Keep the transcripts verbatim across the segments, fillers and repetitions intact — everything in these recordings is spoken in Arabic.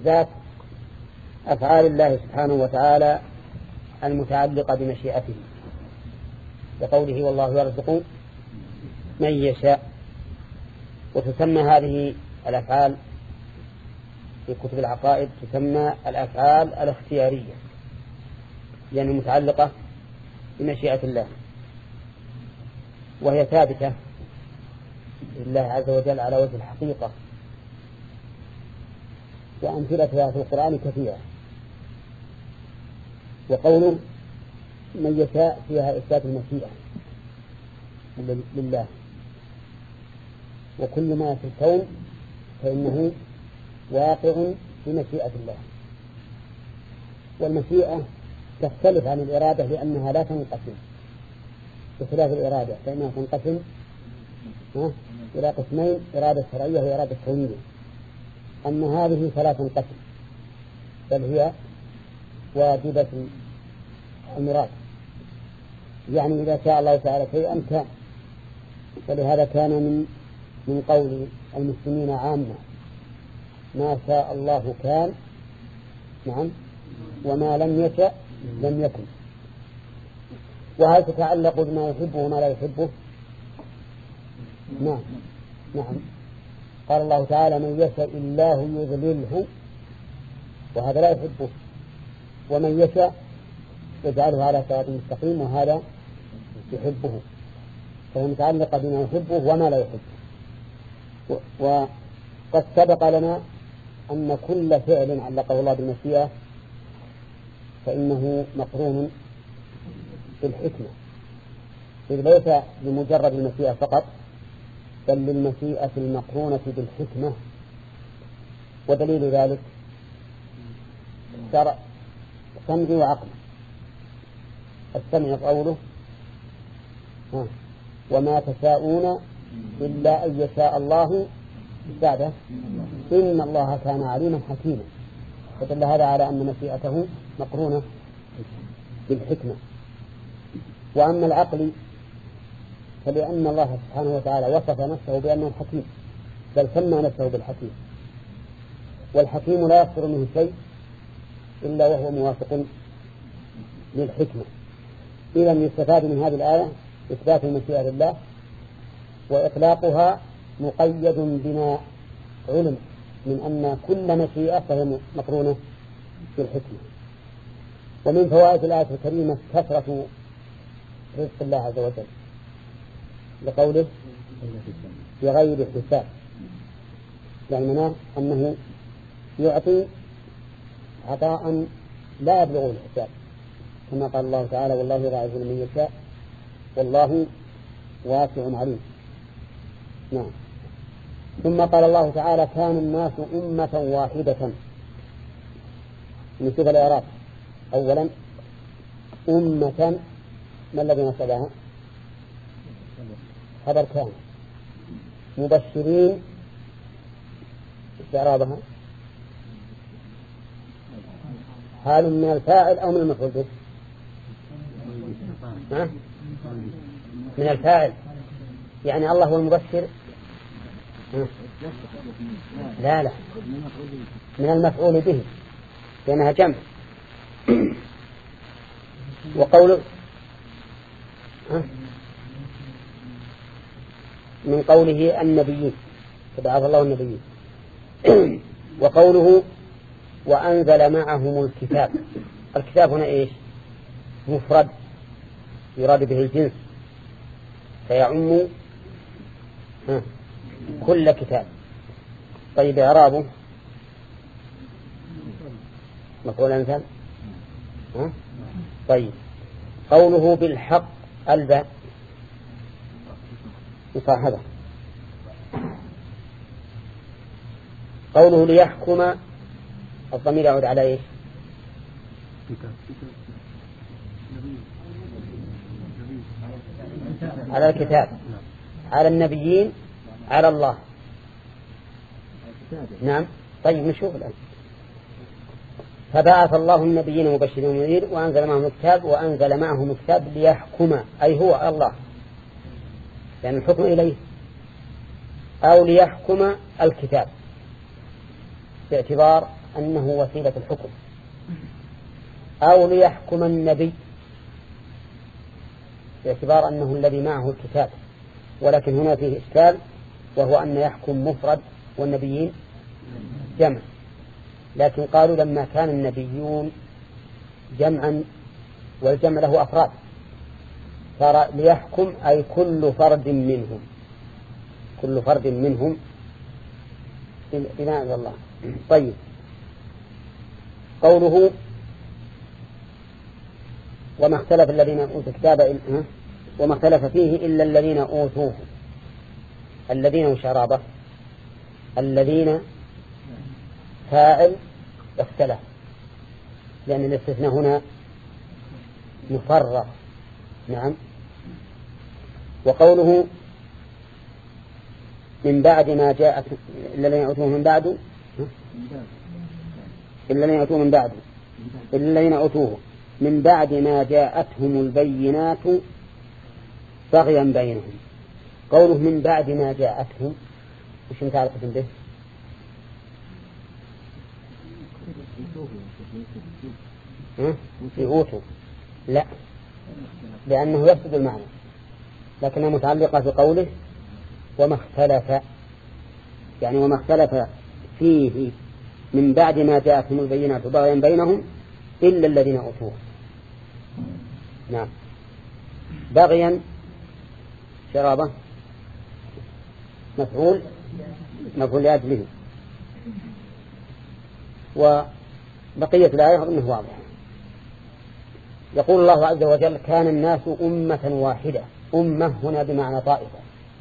إثبات أفعال الله سبحانه وتعالى المتعلقة بمشيئته بقوله والله يرزق من يشاء. وتسمى هذه الأفعال في كتب العقائد تسمى الأفعال الاختيارية لأنها يعني متعلقة بمشيئة الله، وهي ثابتة لله عز وجل على وجه الحقيقة، وأمثلتها في القرآن كثيرة. وقوله من يشاء فيها إثبات المشيئة لله، وكل ما في الكون فإنه واقع بمشيئة الله. والمشيئة تختلف عن الإرادة لأنها لا تنقسم بخلاف الإرادة، فإنها تنقسم إلى قسمين: إرادة شرعية وإرادة كونية. أما هذه فلا تنقسم، بل هي واجبة المراد، يعني إذا شاء الله تعالى شيئا كان. ولهذا كان من من قول المسلمين عامة: ما شاء الله كان، نعم، وما لم يشأ لم يكن. وهل تتعلق بما يحبه وما لا يحبه؟ نعم نعم. قال الله تعالى: من يشاء الله يضلله، وهذا لا يحبه، ومن يشاء يجعله على صراط مستقيم، وهذا يحبه. فهي متعلقة بما يحبه وما لا يحبه. وقد سبق لنا أن كل فعل علقه الله بالمشيئة فإنه مقرون بالحكمة، إذ ليس بمجرد المشيئة فقط، بل للمشيئة المقرونة بالحكمة. ودليل ذلك شرع سمع وعقل. السمع قوله: وما تشاءون إلا أن يشاء الله بعده إن الله كان عليما حكيما. فدل هذا على أن مشيئته مقرونة بالحكمة. وأما العقل فلأن الله سبحانه وتعالى وصف نفسه بأنه حكيم، بل سمى نفسه بالحكيم، والحكيم لا يصدر منه شيء إلا وهو موافق للحكمة. إذا يستفاد من هذه الآية إثبات المشيئة لله، وإطلاقها مقيد بما علم من أن كل مشيئة فهي مقرونة بالحكمة. ومن فوائد الآية الكريمة كثرة رزق الله عز وجل، لقوله بغير حساب، يعني معناه أنه يعطي عطاء لا يبلغ الحساب، كما قال الله تعالى: والله يضاعف لمن يشاء والله واسع عليم. نعم. ثم قال الله تعالى: كان الناس أمة واحدة. نشوف الإعراب. أولا أمة، ما الذي نسبها؟ خبر كان. مبشرين، إعرابها حال من الفاعل أو من المفعول به؟ من الفاعل، يعني الله هو المبشر. لا لا، من المفعول به لأنها جمع. وقوله من قوله النبيين، فبعث الله النبيين. وقوله وأنزل معهم الكتاب. الكتاب هنا إيش؟ مفرد يراد به الجنس، فيعم كل كتاب. طيب إعرابه مفعول أمثال. طيب قوله بالحق الباء مصاحبة. قوله ليحكم الضمير يعود على إيش؟ على الكتاب، على النبيين، على الله. نعم. طيب نشوف الآن. فبعث الله النبيين مبشرين ومنذرين وأنزل معهم الكتاب، وأنزل معهم الكتاب ليحكم، أي هو الله، يعني الحكم إليه، أو ليحكم الكتاب باعتبار أنه وسيلة الحكم، أو ليحكم النبي باعتبار أنه الذي معه الكتاب، ولكن هنا فيه إشكال، وهو أن يحكم مفرد والنبيين جمع، لكن قالوا لما كان النبيون جمعا والجمع له أفراد صار ليحكم أي كل فرد منهم، كل فرد منهم بناء على الله. طيب، قوله وما اختلف الذين أوتوا الكتاب وما اختلف فيه إلا الذين أوتوه، الذين وشرابه، الذين فاعل اختلف، لأن الاستثناء هنا مفرغ. نعم. وقوله من بعد ما جاءت إلا الذين أوتوه من بعد إلا الذين أوتوه من بعد إلا الذين أوتوه من بعد ما جاءتهم البينات بغيا بينهم. قوله من بعد ما جاءتهم وش متعلقة به؟ يؤوتوا لا، لأنه يفسد المعنى، لكنها متعلقة بقوله وما اختلف، يعني وما اختلف فيه من بعد ما جاءتهم البينات بغيا بينهم إلا الذين أوتوه. نعم. بغيا شرابة مفعول مفعول لأجله. وبقية الآية أظنه واضح. يقول الله عز وجل كان الناس أمة واحدة، أمة هنا بمعنى طائفة،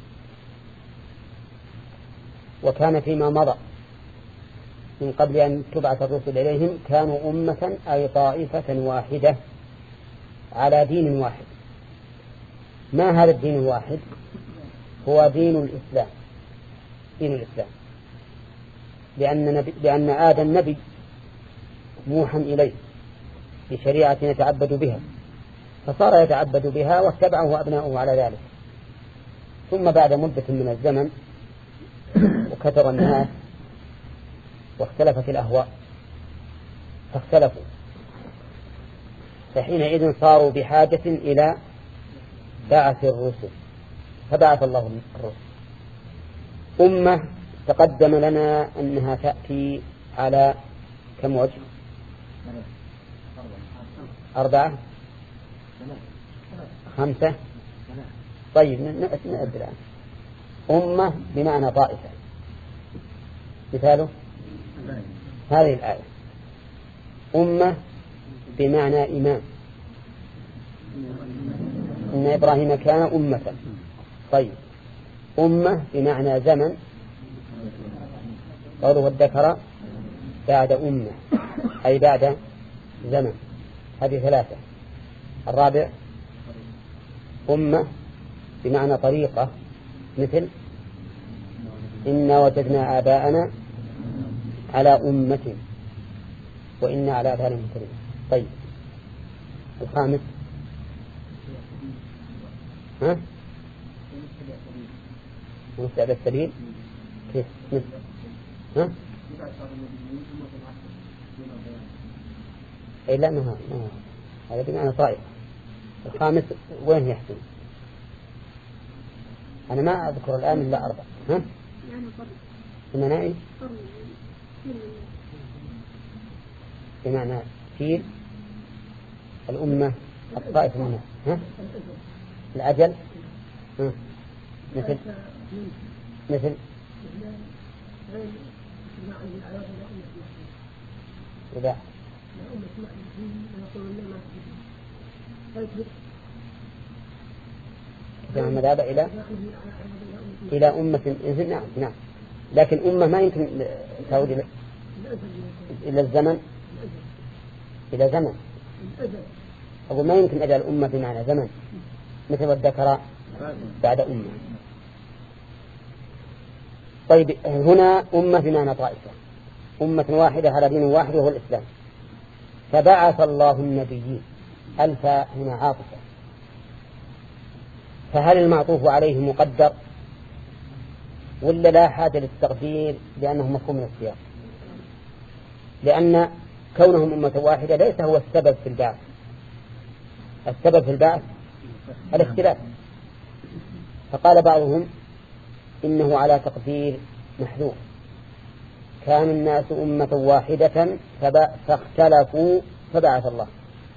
وكان فيما مضى من قبل أن تبعث الرسل إليهم كانوا أمة أي طائفة واحدة على دين واحد. ما هذا الدين الواحد؟ هو دين الإسلام، دين الإسلام، لأن, نبي لأن آدم نبي موحى إليه بشريعة يتعبد بها، فصار يتعبد بها واتبعه أبناؤه على ذلك. ثم بعد مدة من الزمن وكثر الناس واختلفت الأهواء فاختلفوا، فحينئذ صاروا بحاجة إلى بعث الرسل، فبعث الله الرسل. أمة تقدم لنا أنها تأتي على كم وجه؟ أربعة خمسة. طيب نعد الآن. أمة بمعنى طائفة، مثاله هذه الآية. أمة بمعنى إمام، إن إبراهيم كان أمة. طيب، أمة بمعنى زمن، قوله والذكر بعد أمة أي بعد زمن، هذه ثلاثة. الرابع أمة بمعنى طريقة، مثل إنا وجدنا آباءنا على أمة وإنا على آثارهم مهتدون. طيب، الخامس ها مستعد السبيل كيف مثل ها أي لا ما هذا بمعنى طائف. الخامس وين يحسن؟ أنا ما أذكر الآن إلا أربع. ها بمعنى بمعنى فيل الأمة الطائفة منها. ها الأجل ها مثل مثل إذا كما مذهب إلى إلى أمة. نعم نعم، لكن أمة ما يمكن تعود إلى إلى الزمن، إلى زمن. أقول ما يمكن أجل أمة بمعنى زمن، مثل والذكر بعد أمة. طيب، هنا أمة بمعنى طائفة، أمة واحدة على دين واحد وهو الإسلام. فبعث الله النبيين، الفاء هنا عاطفة، فهل المعطوف عليه مقدر ولا لا حاجة للتقدير لأنه مفهوم من السياق؟ لأن كونهم أمة واحدة ليس هو السبب في البعث. السبب في البعث الاختلاف. فقال بعضهم إنه على تقدير محذوف، كان الناس أمة واحدة فاختلفوا فبعث الله.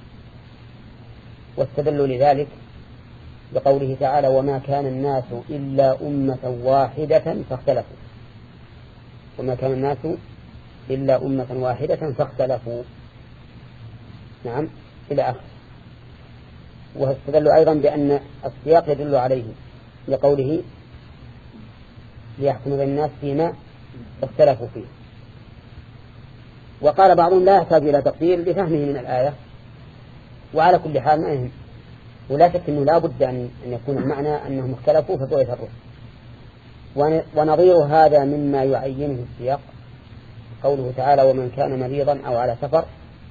واستدلوا لذلك بقوله تعالى وما كان الناس إلا أمة واحدة فاختلفوا، وما كان الناس إلا أمة واحدة فاختلفوا، نعم إلى آخر. واستدلوا أيضا بأن السياق يدل عليه لقوله ليحكم بين الناس فيما اختلفوا فيه. وقال بعضهم لا يحتاج إلى تقدير لفهمه من الآية، وعلى كل حال ما يهم، ولا شك أنه لا بد أن يكون المعنى أنهم اختلفوا فبعث الرسل. ونظير هذا مما يعينه السياق قوله تعالى ومن كان مريضا أو على سفر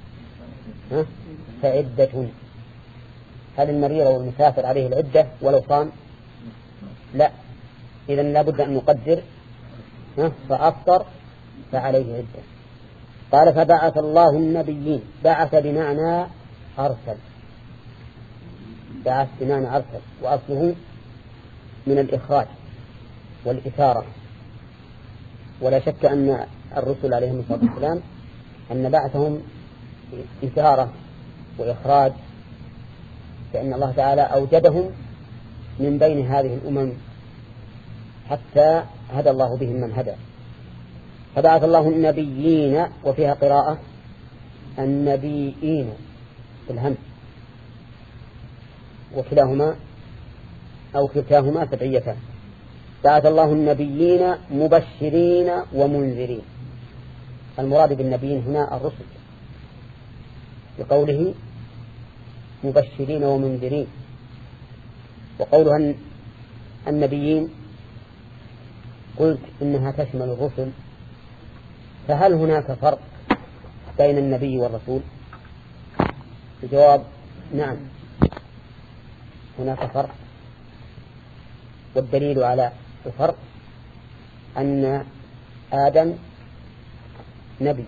فعدة. هل المريض والمسافر عليه العدة ولو صام؟ لا، إذن لا بد أن نقدر فأفطر فعليه عدة. قال فبعث الله النبيين، بعث بمعنى أرسل، بعث بمعنى أرسل، وأصله من الإخراج والإثارة. ولا شك أن الرسل عليهم الصلاة والسلام أن بعثهم إثارة وإخراج، فإن الله تعالى أوجدهم من بين هذه الأمم حتى هدى الله بهم من هدى. فبعث الله النبيين، وفيها قراءة النبيين بالهمس، وكلاهما أو كلتاهما سبعيتان. بعث الله النبيين مبشرين ومنذرين. المراد بالنبيين هنا الرسل بقوله مبشرين ومنذرين. وقولها النبيين قلت إنها تشمل الرسل، فهل هناك فرق بين النبي والرسول؟ الجواب نعم، هناك فرق. والدليل على الفرق أن آدم نبي،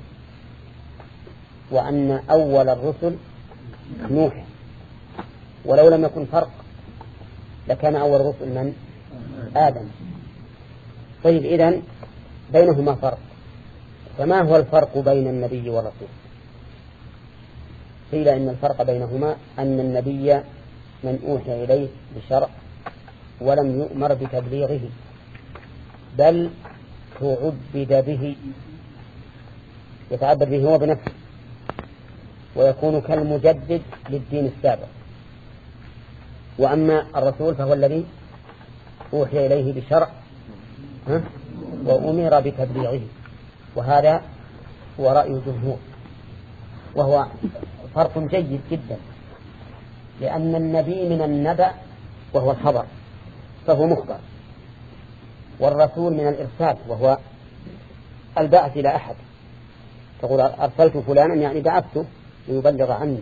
وأن أول الرسل نوح. ولو لم يكن فرق لكان أول الرسل من؟ آدم. طيب إذن بينهما فرق، فما هو الفرق بين النبي والرسول؟ قيل إن الفرق بينهما أن النبي من أوحي إليه بشرع ولم يؤمر بتبليغه، بل تعبد به، يتعبد به هو بنفسه، ويكون كالمجدد للدين السابق. وأما الرسول فهو الذي أوحي إليه بشرع وأمر بتبليغه، وهذا هو رأي الجمهور، وهو فرق جيد جدا، لأن النبي من النبأ وهو الخبر فهو مخبر، والرسول من الإرسال وهو البعث إلى أحد، تقول أرسلت فلانا يعني بعثته ليبلغ عني،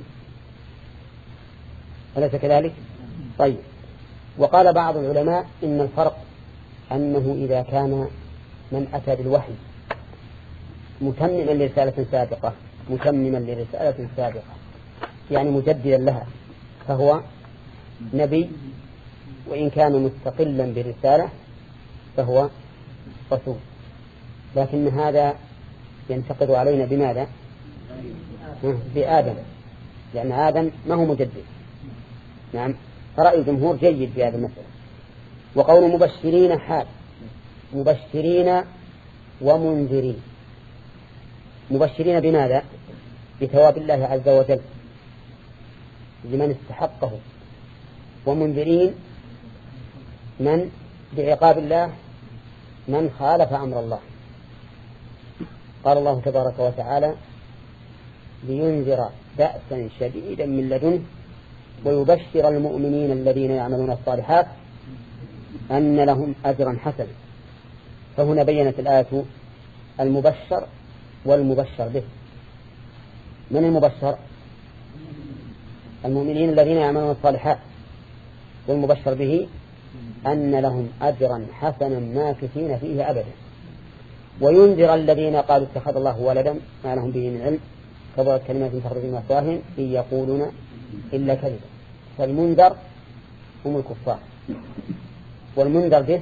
أليس كذلك؟ طيب. وقال بعض العلماء إن الفرق أنه إذا كان من أتى بالوحي متمما لرسالة سابقة متمما لرسالة سابقة يعني مجددا لها فهو نبي، وإن كان مستقلا برسالة فهو رسول. لكن هذا ينتقد علينا بماذا؟ بآدم، لأن آدم ما هو مجدد. نعم، فرأي الجمهور جيد في هذا المسألة. وقول مبشرين حال، مبشرين ومنذرين. مبشرين بماذا؟ بثواب الله عز وجل لمن استحقه، ومنذرين من بعقاب الله من خالف أمر الله. قال الله تبارك وتعالى لينذر بأسا شديدا من لدنه ويبشر المؤمنين الذين يعملون الصالحات أن لهم أجرا حسنا. فهنا بينت الآية المبشر والمبشر به. من المبشر؟ المؤمنين الذين يعملون الصالحات، والمبشر به أن لهم أجرا حسنا ماكثين فيه أبدا. وينذر الذين قالوا اتخذ الله ولدا ما لهم به من علم كبرت كلمات تخرج من أفواههم إن يقولون إلا كذبا. فالمنذر هم الكفار، والمنذر به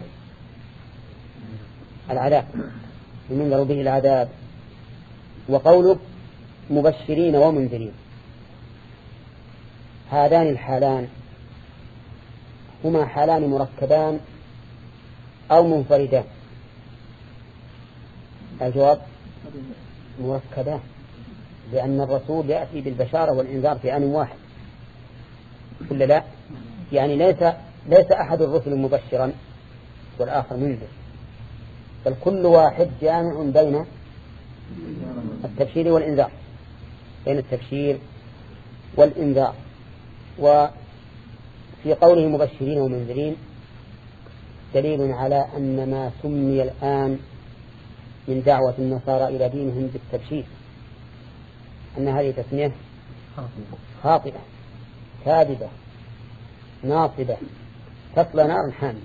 العذاب، المنذر به العذاب. وقوله مبشرين ومنذرين، هذان الحالان هما حالان مركبان أو منفردان؟ الجواب مركبان، لأن الرسول يأتي بالبشارة والإنذار في آن واحد، كل لا يعني ليس ليس أحد الرسل مبشرا والآخر منذر، بل كل واحد جامع بين التبشير والإنذار، بين التبشير والإنذار. وفي قوله مبشرين ومنذرين دليل على أن ما سمي الآن من دعوة النصارى إلى دينهم بالتبشير أن هذه تسمية خاطئة كاذبة ناصبة تصلى نار حامية.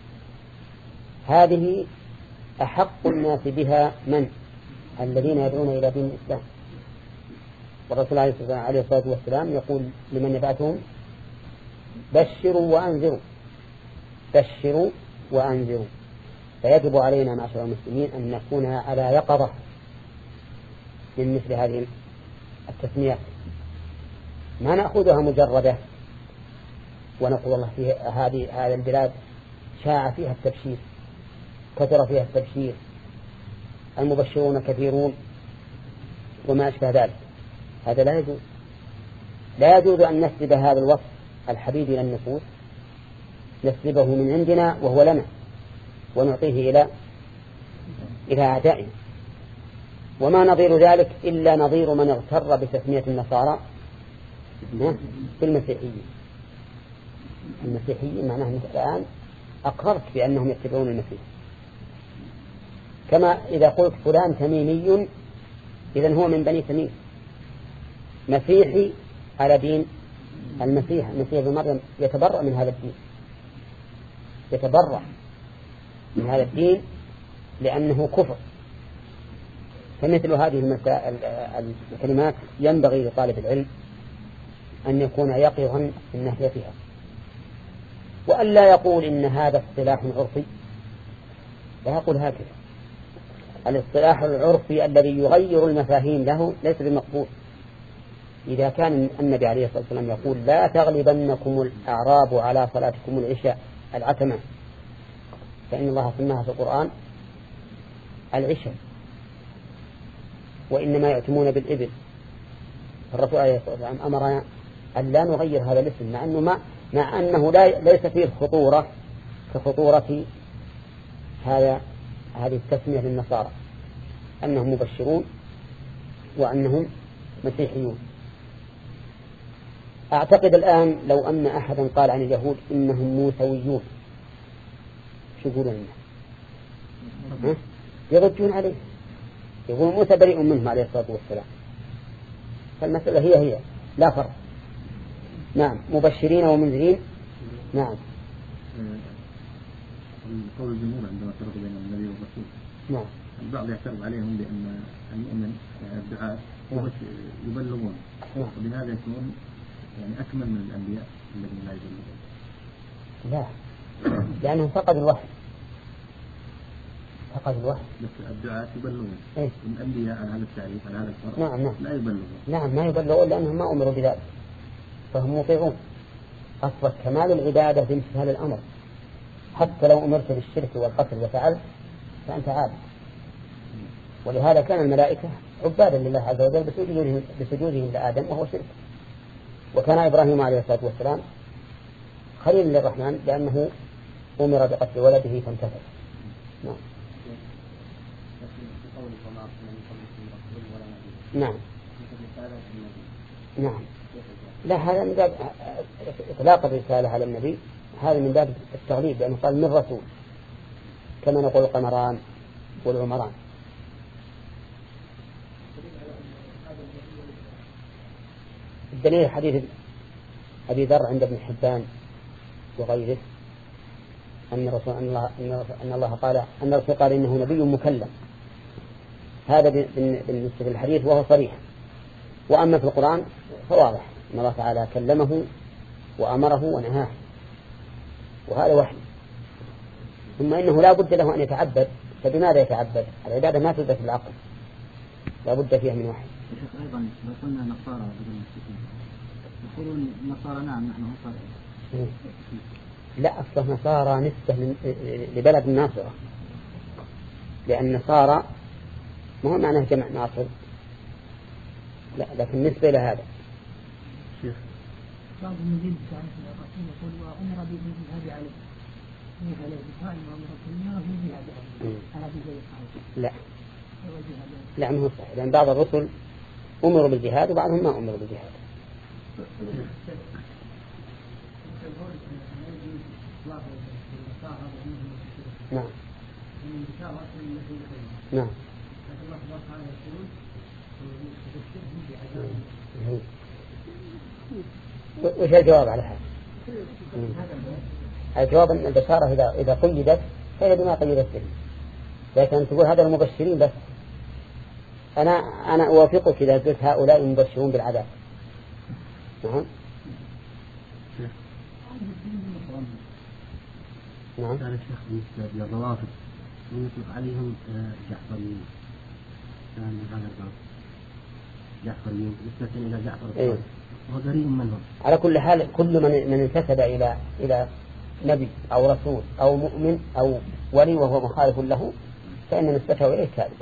هذه أحق الناس بها من الذين يدعون إلى دين الإسلام، والرسول عليه الصلاة والسلام يقول لمن يبعثهم بشروا وأنذروا، بشروا وأنذروا. فيجب علينا معشر المسلمين أن نكون على يقظة من مثل هذه التسميات، ما نأخذها مجردة ونقول الله في هذه هذه البلاد شاع فيها التبشير، كثر فيها التبشير، المبشرون كثيرون وما أشبه ذلك. هذا لا يجوز، لا يجوز أن نسلب هذا الوصف الحبيب إلى النفوس، نسلبه من عندنا وهو لنا ونعطيه إلى إلى أعدائنا. وما نظير ذلك إلا نظير من اغتر بتسمية النصارى بالمسيحيين. المسيحيين معناه أنك الآن أقررت بأنهم يتبعون المسيح، كما إذا قلت فلان تميمي إذن هو من بني تميم، مسيحي على دين المسيح، المسيح ابن مريم يتبرأ من هذا الدين، يتبرأ من هذا الدين لأنه كفر. فمثل هذه الكلمات ينبغي لطالب العلم أن يكون يقظا من ناحيتها، وأن لا يقول إن هذا اصطلاح عرفي، لا يقول هكذا. الاصطلاح العرفي الذي يغير المفاهيم له ليس بمقبول. إذا كان النبي عليه الصلاة والسلام يقول لا تغلبنكم الأعراب على صلاتكم العشاء العتمة، فإن الله سماها في القرآن العشاء، وإنما يأتمون بالإبل. الرسول عليه الصلاة والسلام أمرنا أن لا نغير هذا الاسم، مع أنه, ما مع أنه لا ليس فيه الخطورة كخطورة هذا هذه التسمية للنصارى أنهم مبشرون وأنهم مسيحيون. أعتقد الآن لو أن أحدا قال عن اليهود إنهم موسويون، شو يقولون عنه؟ يردون عليه، يقول موسى بريء منهم عليه الصلاة والسلام. فالمسألة هي هي لا فرق. نعم مبشرين ومنذرين. نعم قول الجمهور عندما فرق بين النبي والرسول، نعم البعض يعترض عليهم بأن المؤمن الدعاء يبلغون، وبهذا يكون يعني أكمل من الأنبياء الذين لا يبلغون. لا، لأنهم فقد الوحي، فقد الوحي. بس الدعاء يبلغون. إيه؟ الأنبياء على هذا التعريف على هذا الفرق نعم نعم لا يبلغون. نعم ما يبلغون لأنهم ما أمروا بذلك، فهم مطيعون. أصبح كمال العبادة بامتثال الأمر، حتى لو أمرت بالشرك والقتل وفعلت فأنت عابد. ولهذا كان الملائكة عبادا لله عز وجل بسجودهم, بسجودهم لآدم وهو شرك. وكان إبراهيم عليه الصلاة والسلام خليل للرحمن لأنه أمر بقتل ولده فامتثل. نعم نعم نعم لا، هذا من باب إطلاق الرسالة على النبي، هذا من باب التغليب، لأنه قال من رسول، كما نقول القمران والعمران. الدليل حديث أبي ذر عند ابن حبان وغيره أن رسول أن الله أن الله قال أن الرسول قال إنه نبي مكلم، هذا بالنسبة للحديث وهو صريح. وأما في القرآن فواضح أن الله تعالى كلمه وأمره ونهاه، وهذا وحي. ثم إنه لا بد له أن يتعبد، فبماذا يتعبد؟ العبادة ما تثبت بالعقل، لا بد فيها من وحي. أيضا لو قلنا نصارى بدل المسلمين يقولون نصارى نعم نحن نصارى. لا، أصلا نصارى نسبة لبلد الناصرة، لأن نصارى ما هو معناه جمع ناصر، لا، لكن نسبة إلى هذا. شيخ بعض المزيد كان الرسول يقول وأمر بالجهاد عليه جهاد عليه بفاعل وأمر بالجهاد بالجهاد عليه. لا لا ما هو صحيح، لأن بعض الرسل أمروا بالجهاد وبعضهم ما أمروا بالجهاد. نعم نعم. وش الجواب على هذا؟ الجواب أن البشارة إذا إذا قيدت فهي بما قيدت به، لكن تقول هذا المبشرين بس. أنا أنا أوافقك إذا قلت هؤلاء مبشرون بالعذاب. نعم نعم. هذا الشيخ بالنسبة للروافض يطلق عليهم جعفريين، كان هذا الباب جعفريين نسبة إلى جعفر الصادق، وهو قريب منهم. على كل حال كل من من انتسب إلى إلى نبي أو رسول أو مؤمن أو ولي وهو مخالف له فإن نسبته إليه كاذبة.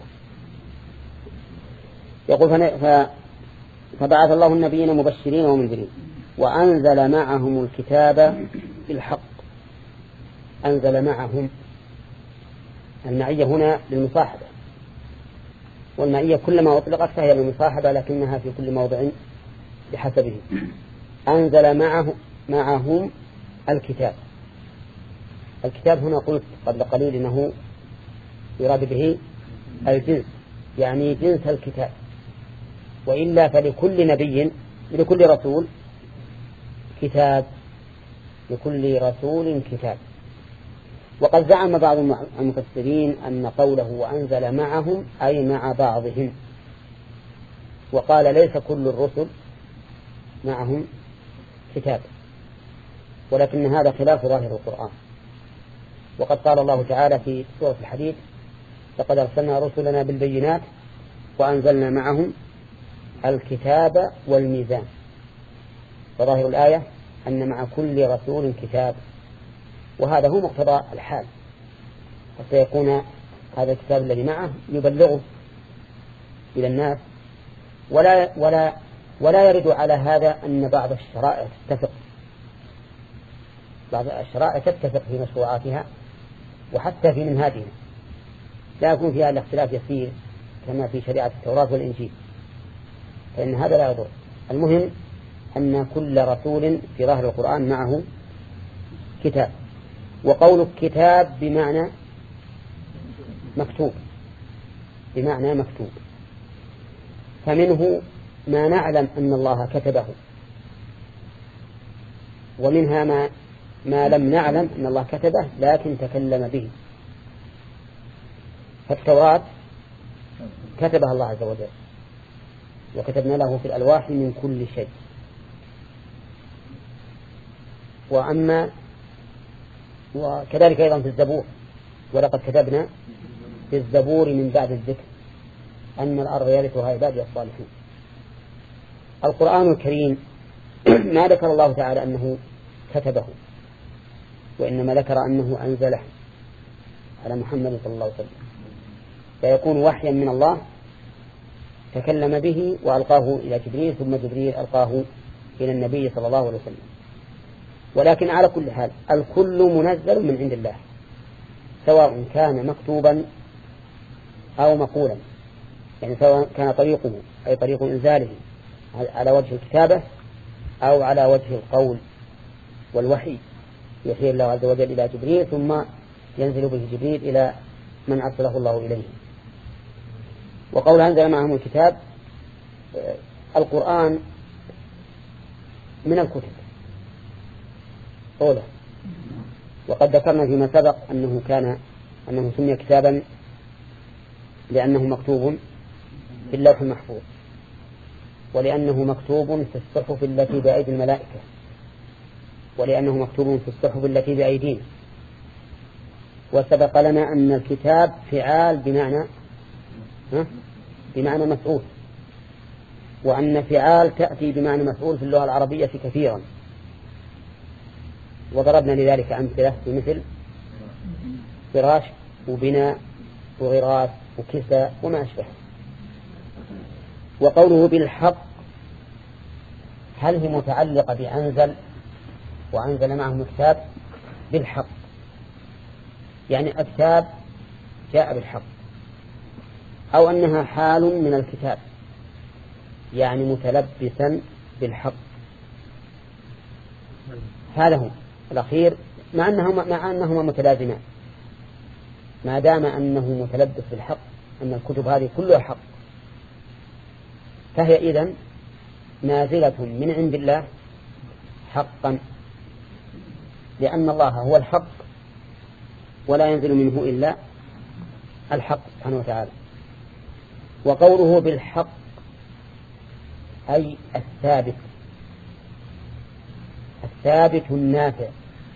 يقول ف... فبعث الله النبيين مبشرين ومنذرين وأنزل معهم الكتاب بالحق. أنزل معهم، المعية هنا للمصاحبة، والمعية كلما أطلقت فهي للمصاحبة لكنها في كل موضع بحسبه. أنزل معه معهم الكتاب. الكتاب هنا قلت قبل قليل إنه يراد به الجنس، يعني جنس الكتاب، وإلا فلكل نبي لكل رسول كتاب، لكل رسول كتاب. وقد زعم بعض المفسرين أن قوله وأنزل معهم أي مع بعضهم، وقال ليس كل الرسل معهم كتاب، ولكن هذا خلاف ظاهر القرآن. وقد قال الله تعالى في سورة الحديد لقد أرسلنا رسلنا بالبينات وأنزلنا معهم الكتاب والميزان. وظاهر الآية أن مع كل رسول كتاب، وهذا هو مقتضى الحال، حتى يكون هذا الكتاب الذي معه يبلغه إلى الناس. ولا ولا ولا يرد على هذا أن بعض الشرائع تتفق، بعض الشرائع تتفق في مشروعاتها وحتى في منهاجها، لا يكون فيها الاختلاف يسير كما في شريعة التوراة والإنجيل، فإن هذا لا يضر. المهم أن كل رسول في ظاهر القرآن معه كتاب. وقول كتاب بمعنى مكتوب، بمعنى مكتوب، فمنه ما نعلم أن الله كتبه، ومنها ما ما لم نعلم أن الله كتبه لكن تكلم به. فالتوراة كتبها الله عز وجل، وكتبنا له في الألواح من كل شيء. وأما وكذلك أيضا في الزبور، ولقد كتبنا في الزبور من بعد الذكر أن الأرض يرثها عبادي الصالحون. القرآن الكريم ما ذكر الله تعالى أنه كتبه، وإنما ذكر أنه أنزله على محمد صلى الله عليه وسلم، فيكون وحيا من الله تكلم به وألقاه إلى جبريل، ثم جبريل ألقاه إلى النبي صلى الله عليه وسلم. ولكن على كل حال الكل منزل من عند الله، سواء كان مكتوبا أو مقولا، يعني سواء كان طريقه أي طريق إنزاله على وجه الكتابة أو على وجه القول والوحي، يحيي الله عز وجل إلى جبريل ثم ينزل به جبريل إلى من أرسله الله إليه. وقول أنزل معهم الكتاب، القرآن من الكتب أولا، وقد ذكرنا فيما سبق أنه كان أنه سمي كتابا لأنه مكتوب في اللوح المحفوظ، ولأنه مكتوب في الصحف التي بأيدي الملائكة، ولأنه مكتوب في الصحف التي بأيدينا. وسبق لنا أن الكتاب فعال بمعنى بمعنى مفعول، وأن فعال تأتي بمعنى مفعول في اللغة العربية كثيرا، وضربنا لذلك أمثلة مثل فراش وبناء وغراس وكساء وما أشبه. وقوله بالحق هل هي متعلقة بأنزل وأنزل معهم الكتاب؟ بالحق يعني الكتاب جاء بالحق، أو أنها حال من الكتاب يعني متلبسا بالحق. هذا هو الأخير، مع أنهما, مع أنهما متلازمان، ما دام أنه متلبس بالحق أن الكتب هذه كلها حق، فهي إذن نازلة من عند الله حقا، لأن الله هو الحق ولا ينزل منه إلا الحق سبحانه وتعالى. وقوله بالحق أي الثابت، الثابت النافع،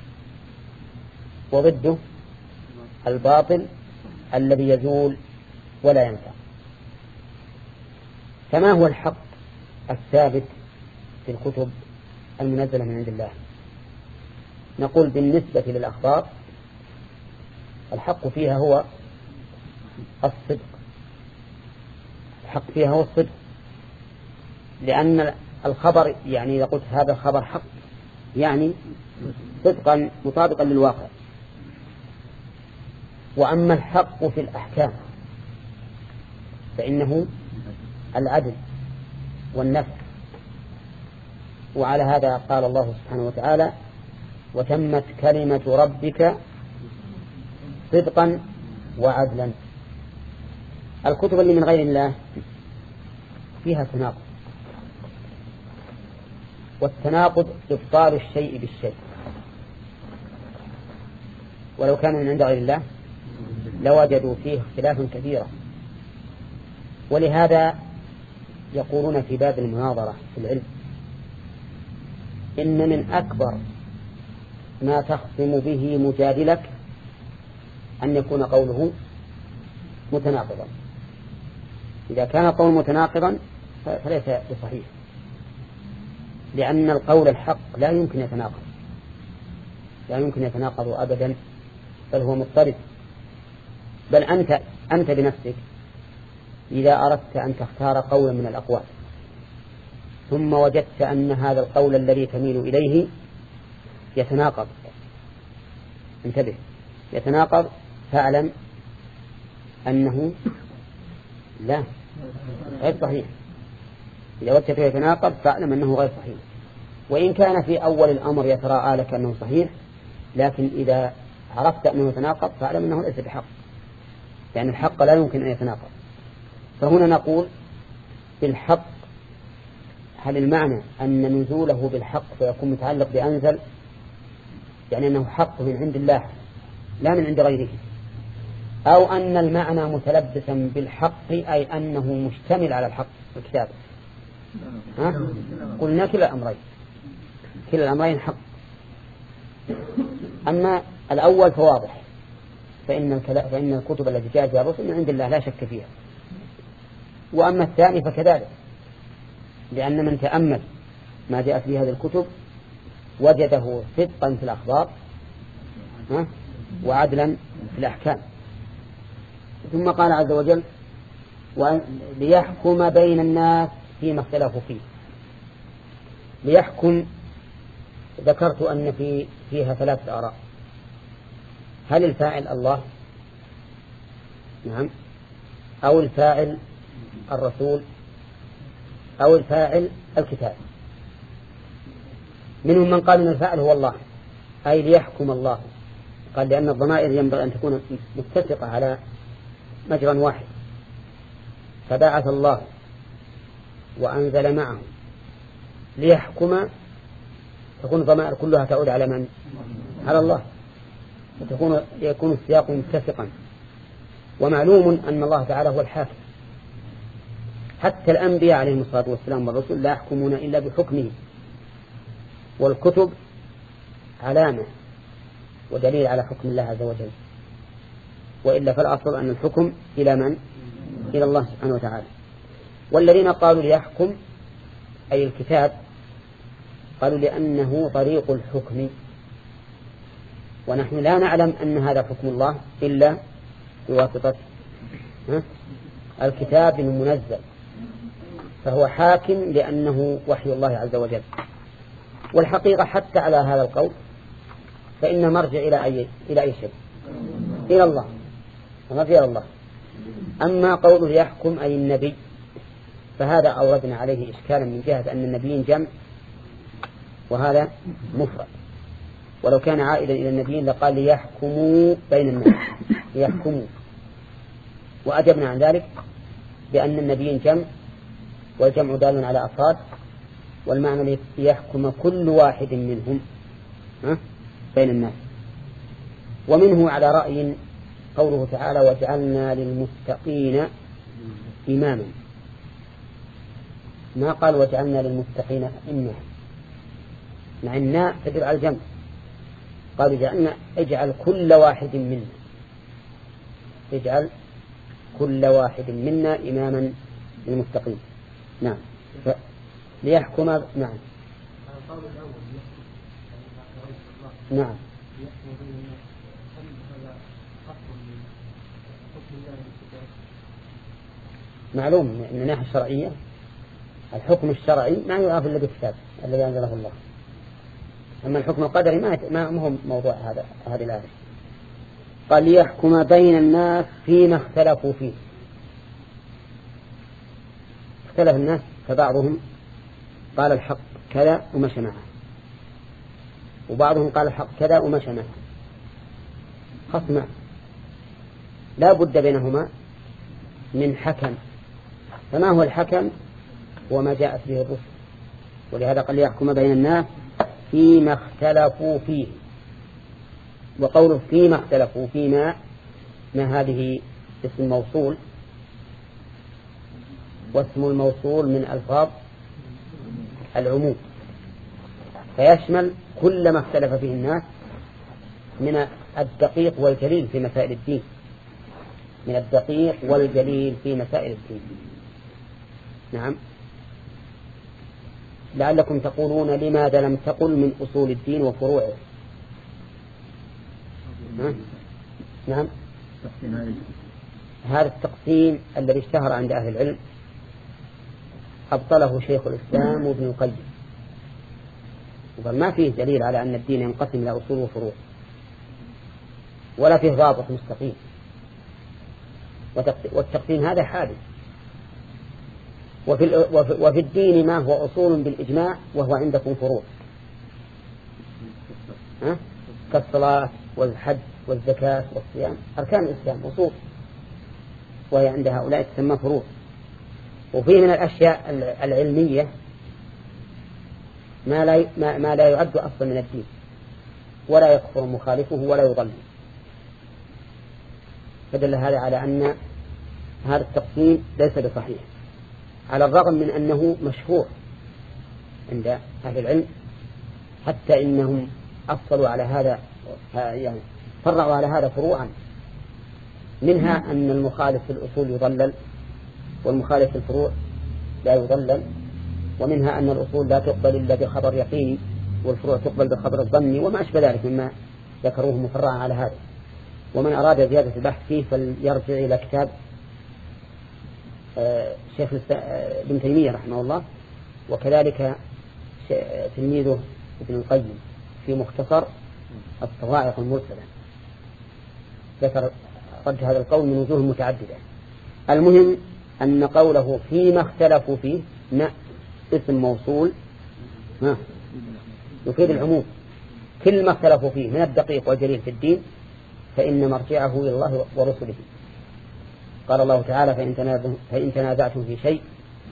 وضده الباطل الذي يزول ولا ينفع. فما هو الحق الثابت في الكتب المنزلة من عند الله؟ نقول بالنسبة للأخبار الحق فيها هو الصدق، الحق فيها هو الصدق، لأن الخبر يعني إذا قلت هذا الخبر حق يعني صدقا مطابقا للواقع. وأما الحق في الأحكام فإنه العدل والنفع، وعلى هذا قال الله سبحانه وتعالى وتمت كلمة ربك صدقا وعدلا. الكتب اللي من غير الله فيها تناقض، والتناقض إبطال الشيء بالشيء، ولو كان من عند غير الله لوجدوا فيه اختلافا كثيرا. ولهذا يقولون في باب المناظرة في العلم إن من أكبر ما تخصم به مجادلك أن يكون قوله متناقضا. إذا كان القول متناقضا فليس بصحيح، لأن القول الحق لا يمكن يتناقض، لا يمكن يتناقض أبدا، بل هو مضطرد. بل أنت أنت بنفسك إذا أردت أن تختار قولا من الأقوال ثم وجدت أن هذا القول الذي تميل إليه يتناقض، انتبه، يتناقض، فاعلم أنه لا غير صحيح. إذا وجدته يتناقض فاعلم أنه غير صحيح، وإن كان في أول الأمر يتراءى لك أنه صحيح، لكن إذا عرفت أنه يتناقض فاعلم أنه ليس بحق، لأن يعني الحق لا يمكن أن يتناقض. فهنا نقول بالحق هل المعنى أن نزوله بالحق فيكون متعلق بأنزل، يعني أنه حق من عند الله لا من عند غيره، أو أن المعنى متلبسا بالحق أي أنه مشتمل على الحق في الكتاب؟ ها؟ قلنا كلا الأمرين، كلا الأمرين حق. أما الأول فواضح، فإن, فإن الكتب التي جاءت بها الرسل من عند الله لا شك فيها. وأما الثاني فكذلك، لأن من تأمل ما جاءت به هذه الكتب وجده صدقا في الأخبار وعدلا في الأحكام. ثم قال عز وجل ليحكم بين الناس فيما اختلفوا فيه. ليحكم ذكرت أن في فيها ثلاثة آراء، هل الفاعل الله؟ نعم. أو الفاعل الرسول؟ أو الفاعل الكتاب؟ منهم من قال أن الفاعل هو الله، أي ليحكم الله، قال لأن الضمائر ينبغي أن تكون متفقة على مجرى واحد، فبعث الله وأنزل معه ليحكم، تكون الضمائر كلها تعود على من؟ على الله، وتكون يكون السياق متفقا. ومعلوم أن الله تعالى هو الحاكم، حتى الأنبياء عليهم الصلاة والسلام والرسل لا يحكمون إلا بحكمه، والكتب علامة ودليل على حكم الله عز وجل، وإلا فالأصل أن الحكم إلى من؟ إلى الله سبحانه وتعالى. والذين قالوا ليحكم أي الكتاب قالوا لأنه طريق الحكم، ونحن لا نعلم أن هذا حكم الله إلا بواسطة الكتاب المنزل، فهو حاكم لأنه وحي الله عز وجل. والحقيقة حتى على هذا القول فإن مرجع إلى أي إلى أي شيء؟ إلى الله، مرجع إلى الله. أما قوله يحكم أي النبي فهذا أوردنا عليه إشكالا من جهة أن النبيين جمع وهذا مفرد، ولو كان عائدا إلى النبيين لقال ليحكموا بين الناس، ليحكموا. وأجبنا عن ذلك بأن النبيين جمع، والجمع دال على أفراد، والمعنى ليحكم كل واحد منهم بين الناس. ومنه على رأي قوله تعالى وجعلنا للمتقين إماما، ما قال وجعلنا للمتقين إماما، مع الناء تدل على الجمع، قالوا جعلنا اجعل كل واحد منا، اجعل كل واحد منا إماما للمتقين. نعم ف... ليحكم. نعم نعم معلوم من الناحية الشرعية الحكم الشرعي ما يعرف إلا بالكتاب الذي أنزله الله، أما الحكم القدري ما ما هو موضوع هذا هذه الآية. قال ليحكم بين الناس فيما اختلفوا فيه. اختلف الناس فبعضهم قال الحق كذا ومشى معه، وبعضهم قال الحق كذا ومشى معه، خصم لا بد بينهما من حكم. فما هو الحكم؟ وما جاءت به الرسل، ولهذا قال ليحكم بين الناس فيما اختلفوا فيه. وقوله فيما اختلفوا فيما ما هذه اسم موصول، واسم الموصول من ألفاظ العموم، فيشمل كل ما اختلف فيه الناس من الدقيق والجليل في مسائل الدين، من الدقيق والجليل في مسائل الدين. نعم. لعلكم تقولون لماذا لم تقل من أصول الدين وفروعه؟ نعم. هذا التقسيم الذي اشتهر عند أهل العلم أبطله شيخ الإسلام وابن القيم، وقال ما فيه دليل على أن الدين ينقسم إلى أصول وفروع، ولا فيه ضابط مستقيم، والتقسيم هذا حادث. وفي, وفي الدين ما هو أصول بالإجماع وهو عندكم فروع، ها؟ كالصلاة والحج والزكاة والصيام أركان الإسلام أصول، وهي عند هؤلاء تسمى فروع. وفيه من الأشياء العلمية ما لا ما, ما لا يعد أصلا من الدين، ولا يكفر مخالفه ولا يضل. فدل هذا على أن هذا التقسيم ليس بصحيح، على الرغم من أنه مشهور عند أهل العلم، حتى إنهم أفصلوا على هذا، يعني فرعوا على هذا فروعا، منها أن المخالف في الأصول يضلل والمخالف في الفروع لا يضلل، ومنها أن الأصول لا تقبل إلا بخبر يقيني والفروع تقبل بخبر الظني، وما أشبه ذلك مما ذكروه مفرعا على هذا. ومن أراد زيادة البحث فيه فليرجع إلى كتاب شيخ ابن تيمية رحمه الله، وكذلك تلميذه ابن القيم في مختصر الصواعق المرسلة، ذكر رد هذا القول من وجوه متعددة. المهم أن قوله فيما اختلفوا فيه ما اسم موصول ها يفيد العموم، كل ما اختلفوا فيه من الدقيق والجليل في الدين فإن مرجعه إلى الله ورسله. قال الله تعالى فإن تنازعتم في شيء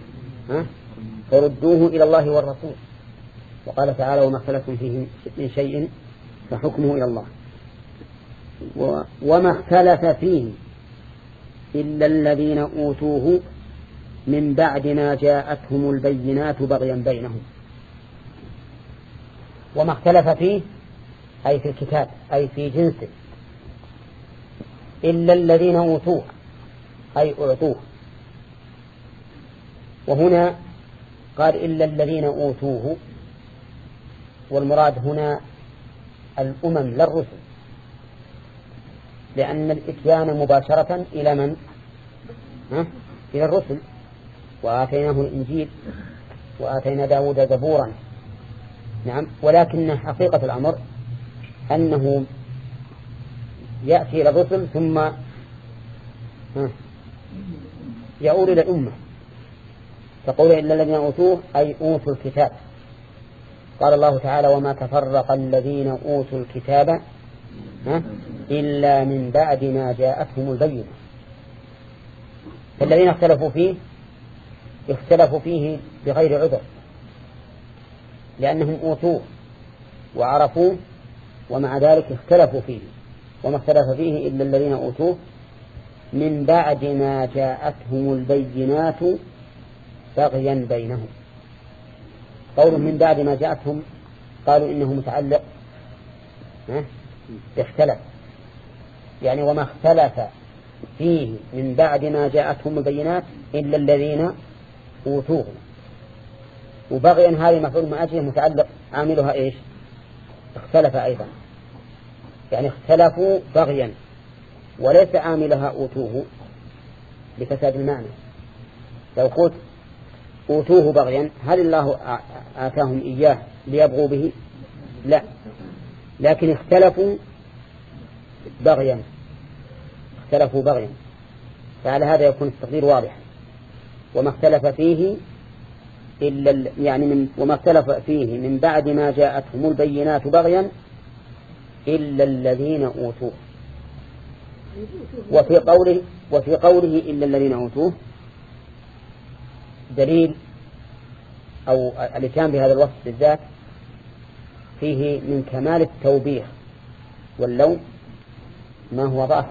فردوه إلى الله والرسول. وقال تعالى وما اختلفتم فيه من شيء فحكمه إلى الله. وما اختلف فيه إلا الذين أوتوه من بعد ما جاءتهم البينات بغيا بينهم. وما اختلف فيه أي في الكتاب أي في جنسه إلا الذين أوتوه أي أعطوه. وهنا قال إلا الذين أوتوه، والمراد هنا الأمم لا الرسل، لأن الإتيان مباشرة إلى من؟ ها؟ إلى الرسل. وآتيناه الإنجيل وآتينا داود زبورا. نعم، ولكن حقيقة الأمر أنه يأتي إلى الرسل ثم يعود إلى الأمة. فقول إلا الذين أوتوه أي أوتوا الكتاب. قال الله تعالى وما تفرق الذين أوتوا الكتاب إلا من بعد ما جاءتهم البينة. فالذين اختلفوا فيه اختلفوا فيه بغير عذر، لأنهم أوتوه وعرفوه ومع ذلك اختلفوا فيه. وما اختلف فيه إلا الذين أوتوه من بعد ما جاءتهم البينات بغيا بينهم. قولهم من بعد ما جاءتهم قالوا إنه متعلق اختلف، يعني وما اختلف فيه من بعد ما جاءتهم البينات إلا الذين أوتوه. وبغيا هذه مفعول من أجله متعلق عاملها إيش؟ اختلف أيضا، يعني اختلفوا بغيا وليس عاملها أوتوه بفساد المعنى. لو قلت أوتوه بغيا هل الله آتاهم إياه ليبغوا به؟ لا، لكن اختلفوا بغيا اختلفوا بغيا فعلى هذا يكون التقدير واضح. وما اختلف فيه إلا يعني من وما اختلف فيه من بعد ما جاءتهم البينات بغيا إلا الذين أوتوه. وفي قوله وفي قوله إلا الذين أوتوه دليل أو الاتيان بهذا الوصف بالذات فيه من كمال التوبيخ واللوم ما هو ظاهر،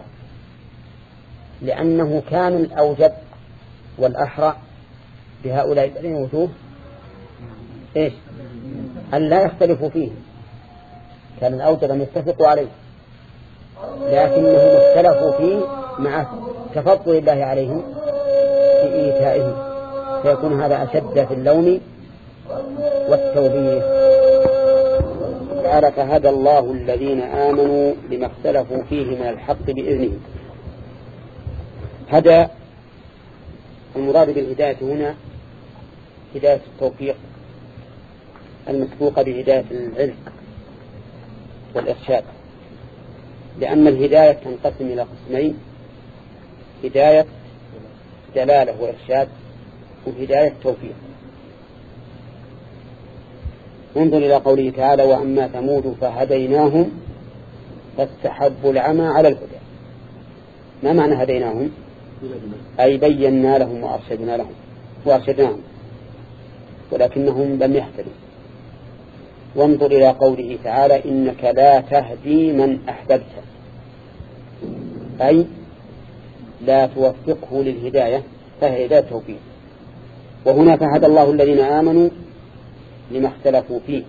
لأنه كان الأوجب والأحرى بهؤلاء الذين أوتوه إيش؟ أن لا يختلفوا فيه. كان الأوجب أن يتفقوا عليه، لكنهم اختلفوا فيه مع تفضل الله عليهم في إيتائه، فيكون هذا أشد في اللوم والتوبيخ. تعالى فهدى الله الذين آمنوا لما اختلفوا فيه من الحق بإذنه. هدى المراد بالهداية هنا هداية التوفيق المسبوقة بهداية العلم والإرشاد، لأن الهداية تنقسم إلى قسمين: هداية دلالة وإرشاد، وهداية توفيق. انظر إلى قوله تعالى وأما ثمود فهديناهم فاستحبوا العمى على الهدى. ما معنى هديناهم؟ أي بينا لهم وأرشدنا لهم وأرشدناهم، ولكنهم لم يهتدوا. وانظر إلى قوله تعالى إنك لا تهدي من أحببت، أي لا توفقه للهداية، فهي هداية توفيق. وهنا فهدى الله الذين آمنوا لما اختلفوا فيه.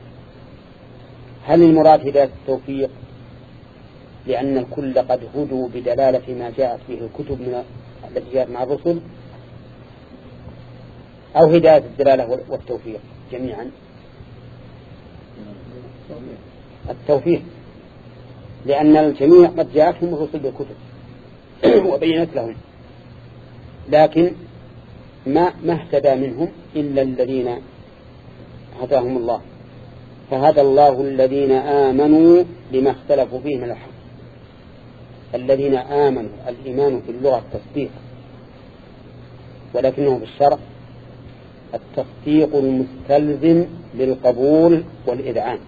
هل المراد هداية التوفيق لأن الكل قد هدوا بدلالة ما جاءت به الكتب من التي جاءت مع الرسل، أو هداية الدلالة والتوفيق جميعا؟ التوفيق، لأن الجميع قد جاءتهم الرسل بالكتب وبينت لهم، لكن ما ما اهتدى منهم إلا الذين هداهم الله. فهدى الله الذين آمنوا لما اختلفوا فيه من الحق. الذين آمنوا، الإيمان في اللغة التصديق، ولكنه في الشرع التصديق المستلزم للقبول والإذعان،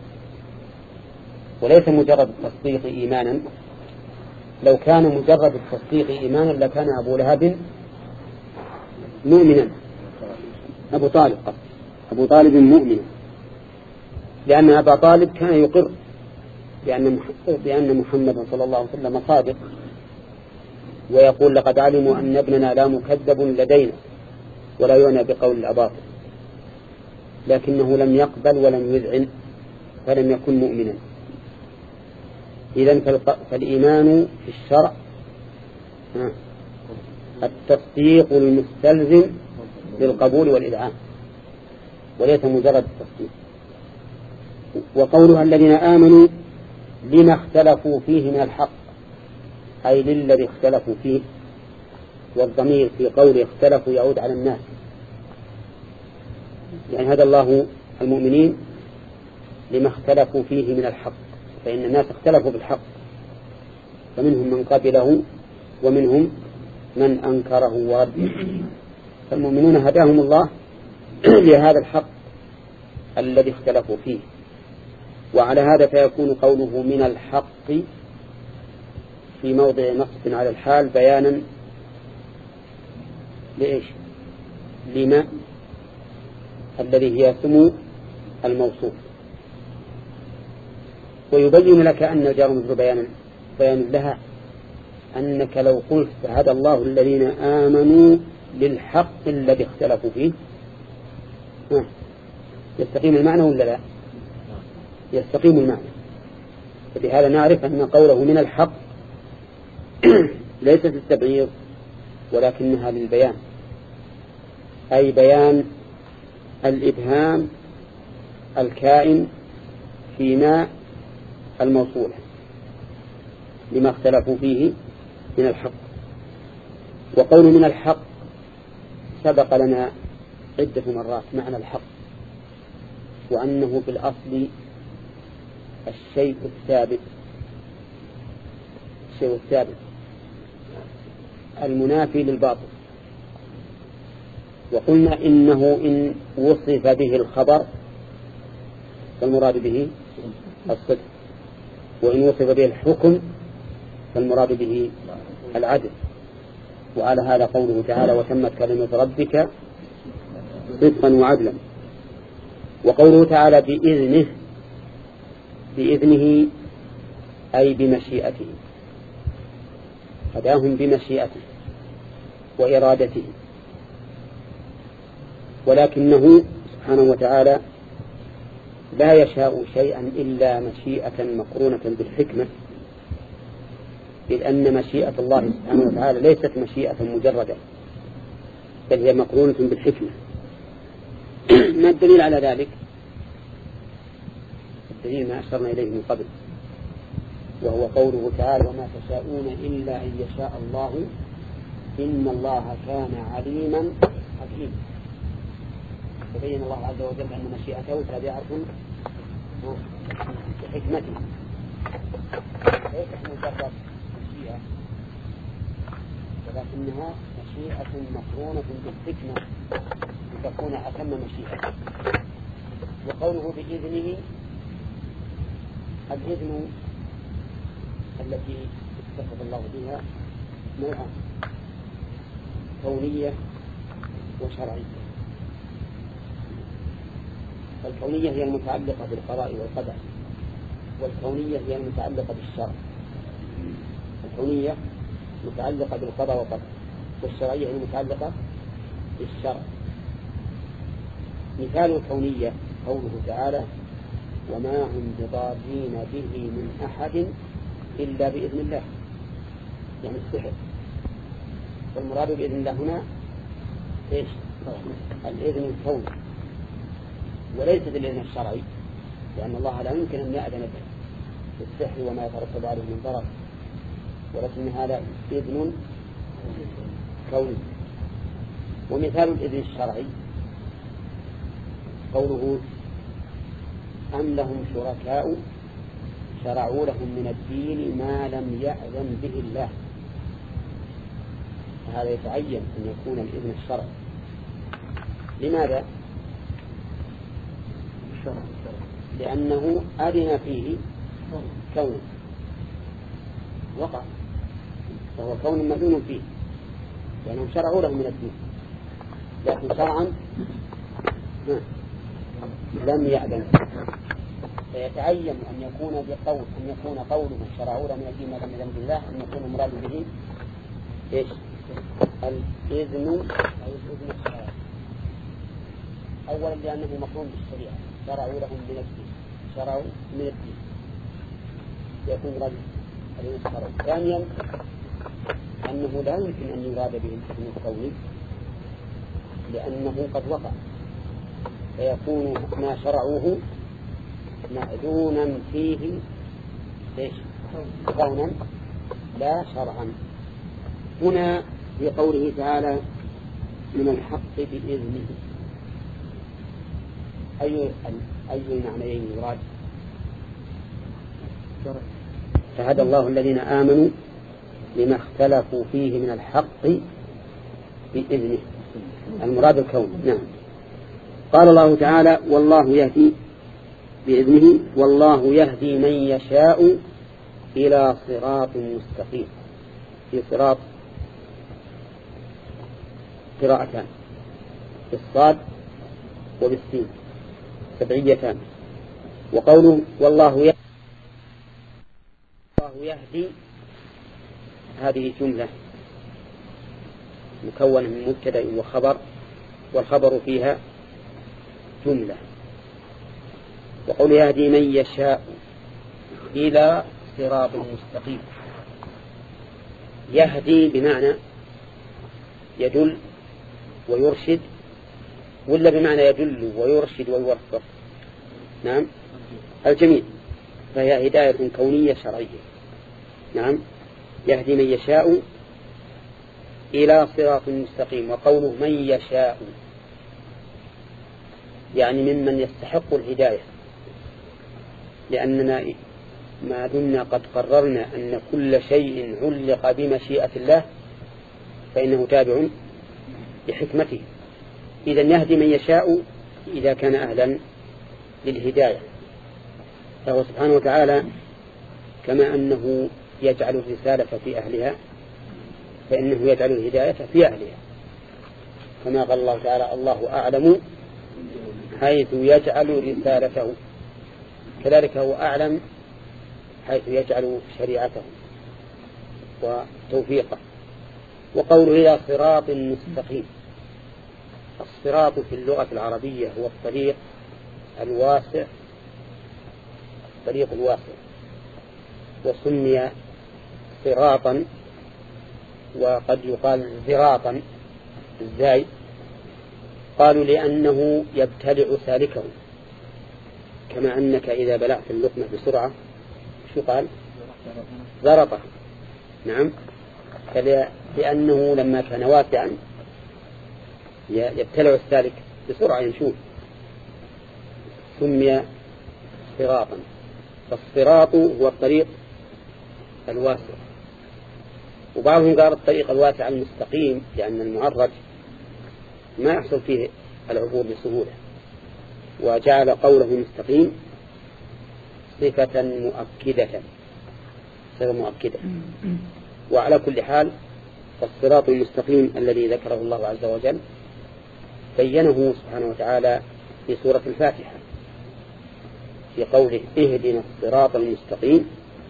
وليس مجرد التصديق إيمانا. لو كان مجرد التصديق إيمانا لكان أبو لهب مؤمنا، أبو طالب قصد أبو طالب مؤمنا، لأن أبا طالب كان يقر بأن بأن محمد صلى الله عليه وسلم صادق، ويقول لقد علموا أن ابننا لا مكذب لدينا ولا يعنى بقول الأباطل، لكنه لم يقبل ولم يذعن فلم يكن مؤمنا. إذن فالإيمان في الشرع التصديق المستلزم للقبول والإذعان وليس مجرد التصديق. وقولها الذين آمنوا لما اختلفوا فيه من الحق، أي للذي اختلفوا فيه، والضمير في قول اختلفوا يعود على الناس، يعني هدى الله المؤمنين لما اختلفوا فيه من الحق، فإن الناس اختلفوا بالحق فمنهم من قبله ومنهم من أنكره ورده، فالمؤمنون هداهم الله لهذا الحق الذي اختلفوا فيه. وعلى هذا فيكون قوله من الحق في موضع نصب على الحال بيانا لإيش؟ لما الذي هي سمو الموصوف، ويبين لك أن الجار مجرور بيانا بيان لها أنك لو قلت هدى الله الذين آمنوا للحق الذي اختلفوا فيه يستقيم المعنى ولا لا؟ يستقيم المعنى. فبهذا نعرف أن قوله من الحق ليست للتبعيض ولكنها للبيان، أي بيان الإبهام الكائن فيما الموصول لما اختلفوا فيه من الحق. وقول من الحق سبق لنا عدة مرات معنى الحق، وأنه في الأصل الشيء الثابت، الشيء الثابت المنافي للباطل. وقلنا إنه إن وصف به الخبر فالمراد به الصدق، وإن وصف به الحكم فالمراد به العدل. وعلى هذا قوله تعالى وتمت كلمة ربك صدقا وعدلا. وقوله تعالى بإذنه، بإذنه أي بمشيئته، هداهم بمشيئته وإرادته، ولكنه سبحانه وتعالى لا يشاء شيئا إلا مشيئة مقرونة بالحكمة، إذ أن مشيئة الله سبحانه وتعالى ليست مشيئة مجردة بل هي مقرونة بالحكمة. ما الدليل على ذلك؟ الدليل ما أشرنا إليه من قبل، وهو قوله تعالى وما تشاءون إلا أن يشاء الله إن الله كان عليما حكيما. فبين الله عز وجل أن مشيئته تابعة بحكمته، ليست مجرد مشيئة ولكنها مشيئة مقرونة بالحكمة لتكون أتم مشيئة. وقوله بإذنه، الإذن التي اتصف الله بها نوعان، كونية وشرعية. الكونية هي المتعلقة بالقضاء والقدر، والكونية هي المتعلقة بالشرع. الكونية متعلقة بالقضاء والقدر، والشرعية هي المتعلقة بالشرع. مثال الكونية قوله تعالى وما هم بضارين به من أحد إلا بإذن الله، يعني السحر. والمراد بإذن الله هنا إيش؟ الإذن الكوني وليس الإذن الشرعي، لأن الله لا يمكن أن يأذن به بالسحر وما يترتب عليه من ضرر، ولكن هذا إذن كوني. ومثال الإذن الشرعي قوله أم لهم شركاء شرعوا لهم من الدين ما لم يأذن به الله. هذا يتعين أن يكون الإذن الشرعي. لماذا؟ لأنه أذن فيه كون وقع، وهو كون مأذون فيه لأنهم شرعوا له من الدين، لكن شرعا لم يأذن. فيتعين أن يكون بقول أن يكون قوله شرعوا له من الدين ما لم يأذن بالله أن يكون المراد به إيش؟ الإذن أو الإذن الشرعي. أولا لأنه مقرون بالشريعة، شرعوا لهم من الدين، شرعوا من الدين يكون رجل الذين شرعوا. ثانيا أنه لا يمكن أن يراد به الحكم الكوني لأنه قد وقع، فيكون ما شرعوه مأذونا فيه ليش كونا لا شرعا. هنا في قوله تعالى من الحق بإذنه، أي أي المعنيين يراد؟ فهدى الله الذين آمنوا لما اختلفوا فيه من الحق بإذنه، المراد الكون. نعم. قال الله تعالى والله يهدي بإذنه والله يهدي من يشاء إلى صراط مستقيم. في صراط قراءتان بالصاد وبالسين سبعيتان. وقوله والله يهدي, الله يهدي هذه جملة مكونة من مبتدأ وخبر، والخبر فيها جملة. وقول يهدي من يشاء إلى صراط مستقيم، يهدي بمعنى يدل ويرشد، ولا بمعنى يدل ويرشد ويوفق؟ نعم الجميع، فهي هداية كونية شرعية. نعم يهدي من يشاء إلى صراط مستقيم. وقوله من يشاء يعني ممن يستحق الهداية، لأننا ما دمنا قد قررنا أن كل شيء علق بمشيئة الله فإنه تابع لحكمته. إذا يهدي من يشاء إذا كان أهلا للهداية، فهو سبحانه وتعالى كما أنه يجعل الرسالة في أهلها فإنه يجعل الهداية في أهلها، كما قال الله تعالى الله أعلم حيث يجعل رسالته، كذلك هو أعلم حيث يجعل شريعته وتوفيقه. وقوله إلى صراط مستقيم، الصراط في اللغة العربية هو الطريق الواسع، الطريق الواسع، وسمي صراطا وقد يقال زراطا ازاي؟ قالوا لأنه يبتلع سالكه، كما أنك إذا بلعت اللقمة بسرعة شو قال؟ زرطه. نعم لأنه لما كان واسعا يبتلع السالك بسرعة يمشون، سمي صراطا. فالصراط هو الطريق الواسع. وبعضهم قال الطريق الواسع المستقيم لأن المعرج ما يحصل فيه العبور بسهولة، وجعل قوله مستقيم صفة مؤكدة، صفة مؤكدة. وعلى كل حال فالصراط المستقيم الذي ذكره الله عز وجل بينه سبحانه وتعالى في سورة الفاتحة في قوله اهدنا الصراط المستقيم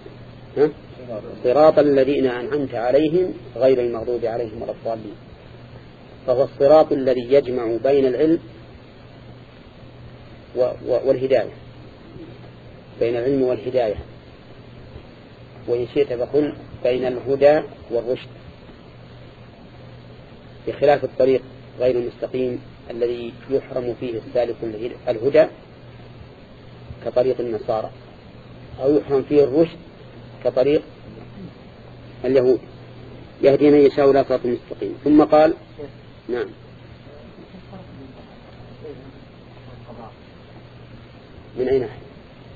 صراط الذين أنعمت عليهم غير المغضوب عليهم ولا الضالين. فهو الصراط الذي يجمع بين العلم والهداية، بين العلم والهداية، وإن شئت فقل بين الهدى والرشد، بخلاف الطريق غير المستقيم الذي يحرم فيه السالك الهدى كطريق النصارى، أو يحرم فيه الرشد كطريق اليهود. يهدي من يشاء إلى صراط مستقيم. ثم قال نعم من أي ناحية؟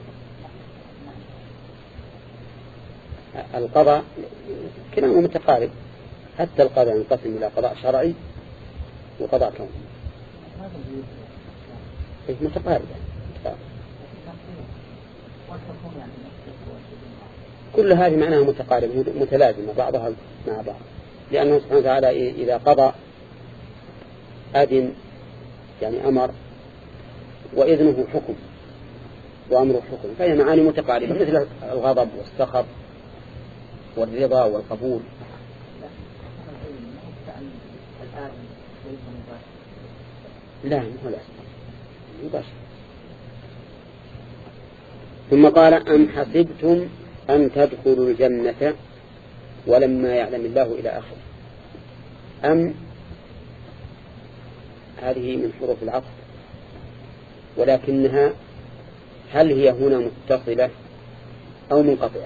القضاء كلاهما متقارب، حتى القضاء ينقسم إلى قضاء شرعي وقضاء كوني، متقارب. كل هذه معناها متقارب متلازمة بعضها مع بعض، لأنه سبحانه وتعالى إذا قضى أذن يعني أمر، وإذنه حكم وأمره حكم، فهي معاني متقاربة مثل الغضب والسخط والرضا والقبول. لا هو لا مباشرة. ثم قال أم حسبتم أن تدخلوا الجنة ولما يعلم الله إلى آخره. أم هذه من حروف العطف، ولكنها هل هي هنا متصلة أو منقطعة؟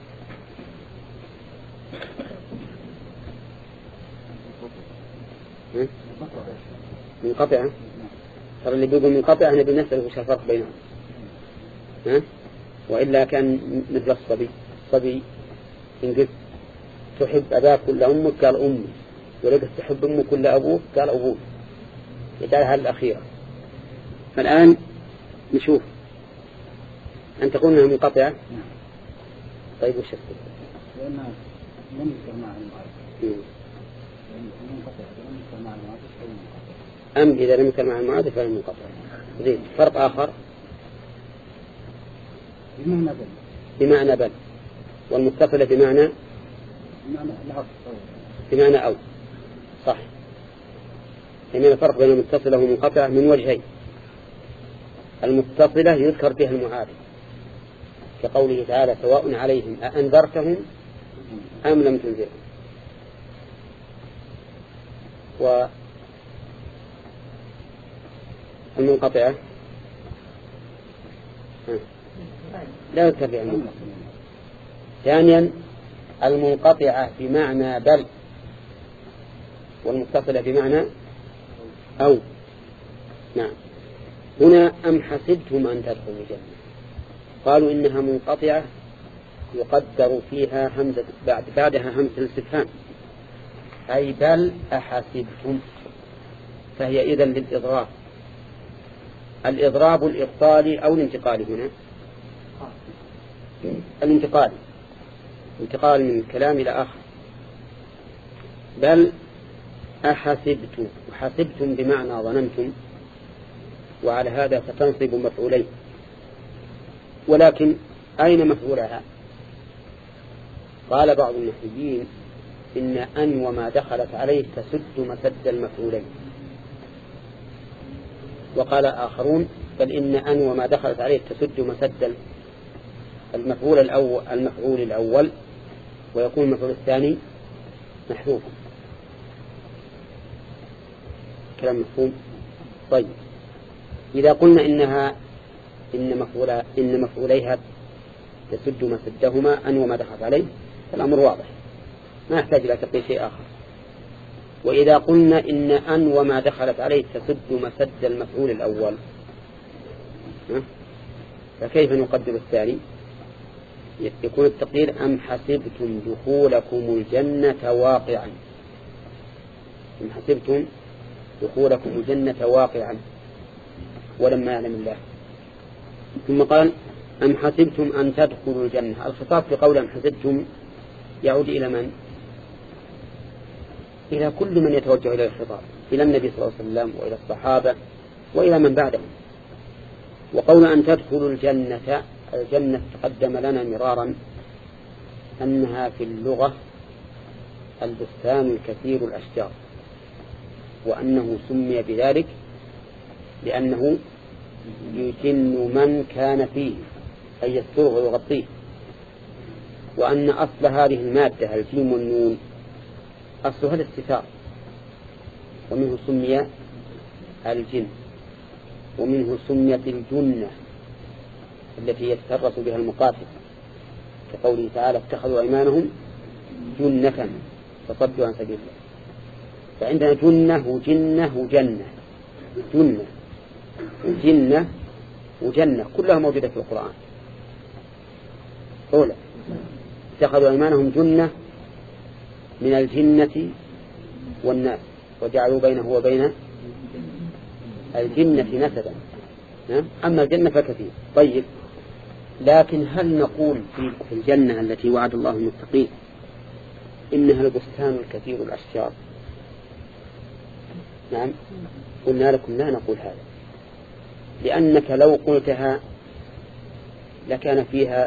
منقطعة. ترى اللي بيقول منقطعة هنا بنسأله وش الفرق بينهم، ها؟ وإلا كان مثل الصبي. الصبي إن قلت تحب أباك ولا أمك قال أمي، ولو قلت تحب أمك ولا أبوك قال أبوك، يجعلها الأخيرة. فالآن نشوف أن تكون أنها منقطعة. طيب وش السبب؟ لأنها لم يذكر معها المعارف. أم إذا لم يذكر معها المعارف فهي منقطعة. زين. فرق آخر بمعنى بل. بمعنى بل، والمتصلة بمعنى بمعنى أو. صح. يعني الفرق بين المتصلة والمنقطعة من وجهين. المتصلة يذكر بها المعارف كقوله تعالى سواء عليهم أأنذرتهم أم لم تنذرهم. والمنقطعة لا يذكر بها المنقطعة. ثانيا المنقطعة بمعنى بل، والمتصلة بمعنى أو. نعم. هنا أم حسبتم أن تدخلوا الجنة، قالوا إنها منقطعة يقدر فيها همزة بعد بعدها همزة الاستفهام، أي بل أحسبتم، فهي إذن للإضراب. الإضراب الإبطالي أو الانتقالي هنا؟ الانتقالي، انتقال من كلام إلى آخر. بل أحسبتم، وحسبتم بمعنى ظننتم، وعلى هذا ستنصب مفعولين. ولكن أين مفعولها؟ قال بعض النحويين إن أن وما دخلت عليه تسد مسد المفعولين، وقال آخرون بل إن أن وما دخلت عليه تسد مسد المفعول الأول, المفعول الأول ويكون المفعول الثاني محذوفا. كلام مفهوم؟ طيب إذا قلنا إنها إن مفعولها إن مفعوليها تسد مسدهما أن وما دخلت عليه الأمر واضح، ما يحتاج إلى تقييد شيء آخر. وإذا قلنا إن أن وما دخلت عليه تسد مسد المفعول الأول فكيف نقدر الثاني؟ يكون التقدير أم حسبتم دخولكم الجنة واقعا، أم حسبتم دخولكم الجنة واقعا ولما يعلم الله. ثم قال أم حسبتم أن تدخلوا الجنة. الخطاب في قول أم حسبتم يعود إلى من؟ إلى كل من يتوجه إلى الخطاب، إلى النبي صلى الله عليه وسلم وإلى الصحابة وإلى من بعدهم. وقول أن تدخلوا الجنة، الجنة تقدم لنا مرارا أنها في اللغة البستان الكثير الأشجار، وأنه سمي بذلك لأنه يجن من كان فيه أي يستره ويغطيه. وأن أصل هذه المادة الجيم والنون أصلها الاستتار، ومنه سمي الجن، ومنه سميت الجنة التي يتسرس بها المقاتل كقوله تعالى اتخذوا أيمانهم جنة فصدوا عن سبيل الله. فعندنا جنة وجنة وجنة، جنة وجنة وجنة كلها موجودة في القرآن. أولا اتخذوا أيمانهم جنة من الجنة والناس وجعلوا بينه وبين الجنة نسبا. أما الجنة فكثير. طيب لكن هل نقول في الجنة التي وعد الله المتقين إنها البستان الكثير الأشجار؟ نعم قلنا لكم لا نقول هذا، لأنك لو قلتها لكان فيها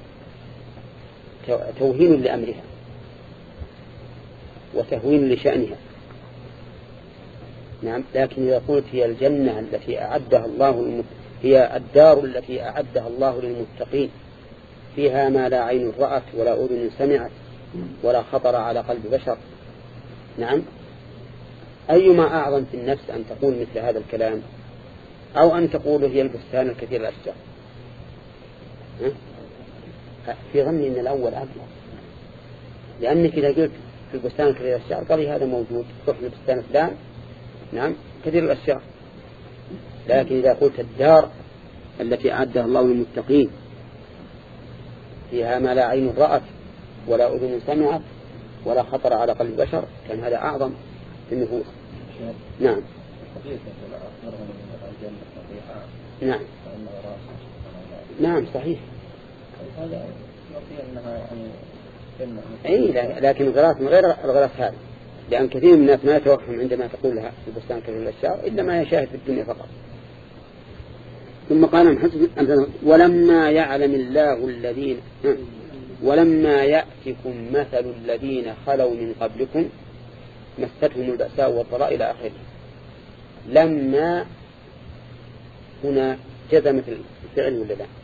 توهين لأمرها وتهوين لشأنها. نعم. لكن إذا قلت هي الجنة التي أعدها الله للمت... هي الدار التي أعدها الله للمتقين فيها ما لا عين رأت ولا أذن سمعت ولا خطر على قلب بشر، نعم، أيما أعظم في النفس أن تقول مثل هذا الكلام أو أن تقول هي البستان الكثير الأشجار؟ في ظني أن الأول أبلغ، لأنك إذا قلت في البستان الكثير الأشجار قال هذا موجود، روح البستان فلان، نعم، كثير الأشجار. لكن إذا قلت الدار التي أعدها الله للمتقين فيها ما لا عين رأت ولا أذن سمعت ولا خطر على قلب بشر كان هذا أعظم في النفوس. نعم. نعم. نعم صحيح. هذا يعطي أنها يعني جنة. أي لكن الغلاس من غير الغلاس هذا، لأن كثير من الناس ما يتوهم عندما تقول لها في البستان كثير الأشجار إلا ما يشاهد في الدنيا فقط. ثم قال ولما يعلم الله الذين ولما يأتكم مثل الذين خلوا من قبلكم مستهم البأساء والضراء إلى آخره. لما هنا جزمت الفعل ولا لا؟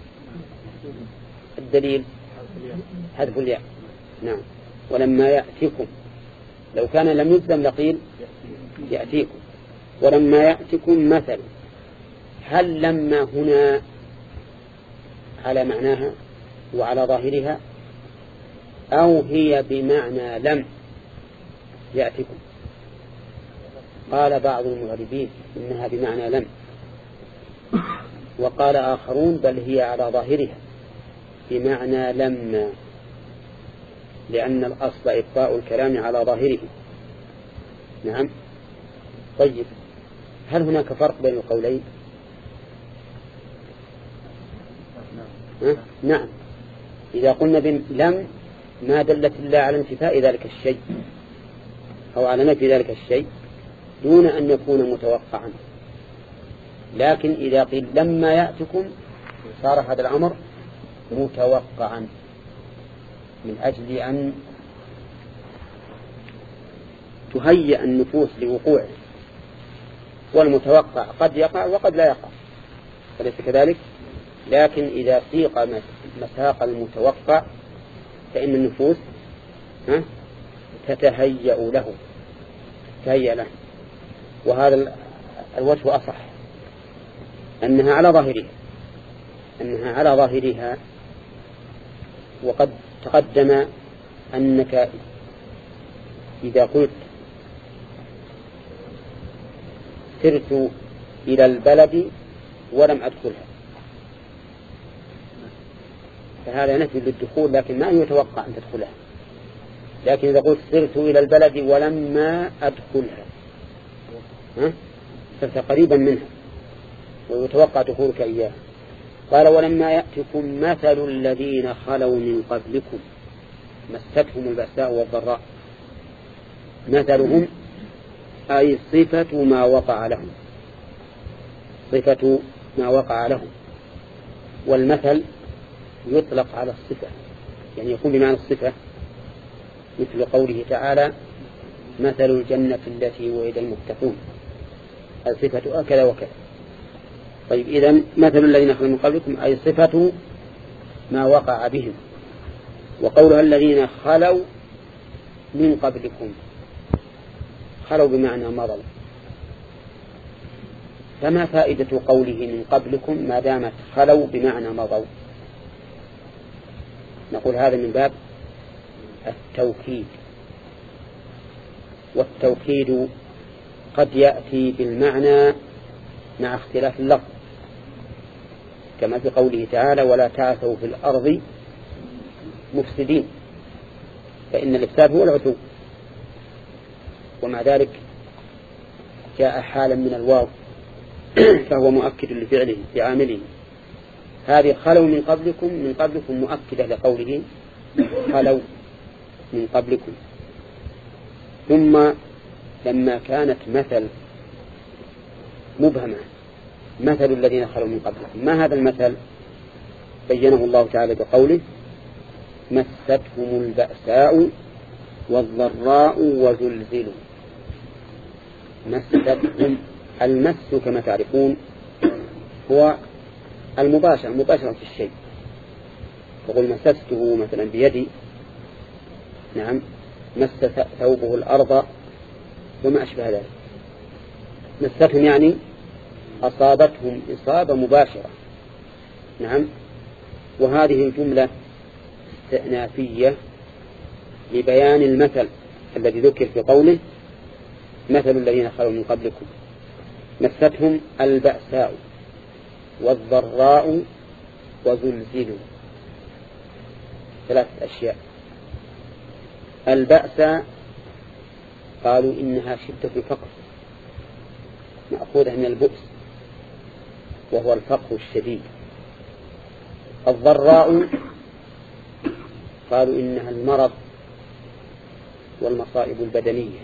الدليل حذف الياء. نعم. ولما يأتكم، لو كان لم يجزم لقيل يأتيكم. ولما يأتكم مثل، هل لما هنا على معناها وعلى ظاهرها أو هي بمعنى لم يأتكم؟ قال بعض المغربين إنها بمعنى لم، وقال آخرون بل هي على ظاهرها بمعنى لما، لأن الأصل إبقاء الكلام على ظاهره. نعم. طيب هل هناك فرق بين القولين؟ نعم. إذا قلنا لم ما دلت الله على انتفاء ذلك الشيء أو على نفي ذلك الشيء دون أن يكون متوقعا، لكن إذا قيل لما يأتكم صار هذا الأمر متوقعا من أجل أن تهيئ النفوس لوقوعه، والمتوقع قد يقع وقد لا يقع، فليس كذلك. لكن إذا سيق مساق المتوقع فإن النفوس تتهيأ له تهيأ له وهذا الوجه أصح، أنها على ظاهرها أنها على ظاهرها وقد تقدم أنك إذا قلت سرت إلى البلد ولم أدخلها فهذا نفي للدخول، لكن ما يتوقع أن تدخلها. لكن إذا قلت سرت إلى البلد ولما أدخلها ها؟ صرت قريبا منها ويتوقع دخولك إياها. قال ولما يأتكم مثل الذين خلوا من قبلكم مستهم البأساء والضراء. مثلهم أي صفة ما وقع لهم، صفة ما وقع لهم. والمثل يطلق على الصفة، يعني يكون بمعنى الصفة، مثل قوله تعالى مثل الجنة التي وعد المتقون، الصفة كذا وكذا. طيب إذن مثل الذين خلوا من قبلكم أي صفة ما وقع بهم. وقولها الذين خلوا من قبلكم، خلوا بمعنى مضوا، فما فائدة قوله من قبلكم ما دامت خلوا بمعنى مضوا؟ نقول هذا من باب التوكيد، والتوكيد قد يأتي بالمعنى مع اختلاف اللفظ، كما في قوله تعالى ولا تعثوا في الأرض مفسدين، فإن الإفساد هو العثو، ومع ذلك جاء حالا من الواو فهو مؤكد لفعله بعامله. هذه خلوا من قبلكم، من قبلكم مؤكدة لقوله خلوا من قبلكم. ثم لما كانت مثل مبهمة مثل الذين خلوا من قبلكم، ما هذا المثل؟ بينه الله تعالى بقوله مستهم البأساء والضراء وزلزلوا. مستهم. المس كما تعرفون هو المباشرة المباشرة في الشيء، تقول مسسته مثلا بيدي، نعم، مس ثوبه الأرض وما أشبه ذلك. مستهم يعني أصابتهم إصابة مباشرة، نعم. وهذه الجملة استئنافية لبيان المثل الذي ذكر في قوله مثل الذين خلوا من قبلكم مستهم البأساء والضراء وزلزلوا. ثلاث أشياء. البأساء قالوا إنها شدة الفقر، مأخوذة من البؤس وهو الفقر الشديد. الضراء قالوا إنها المرض والمصائب البدنية.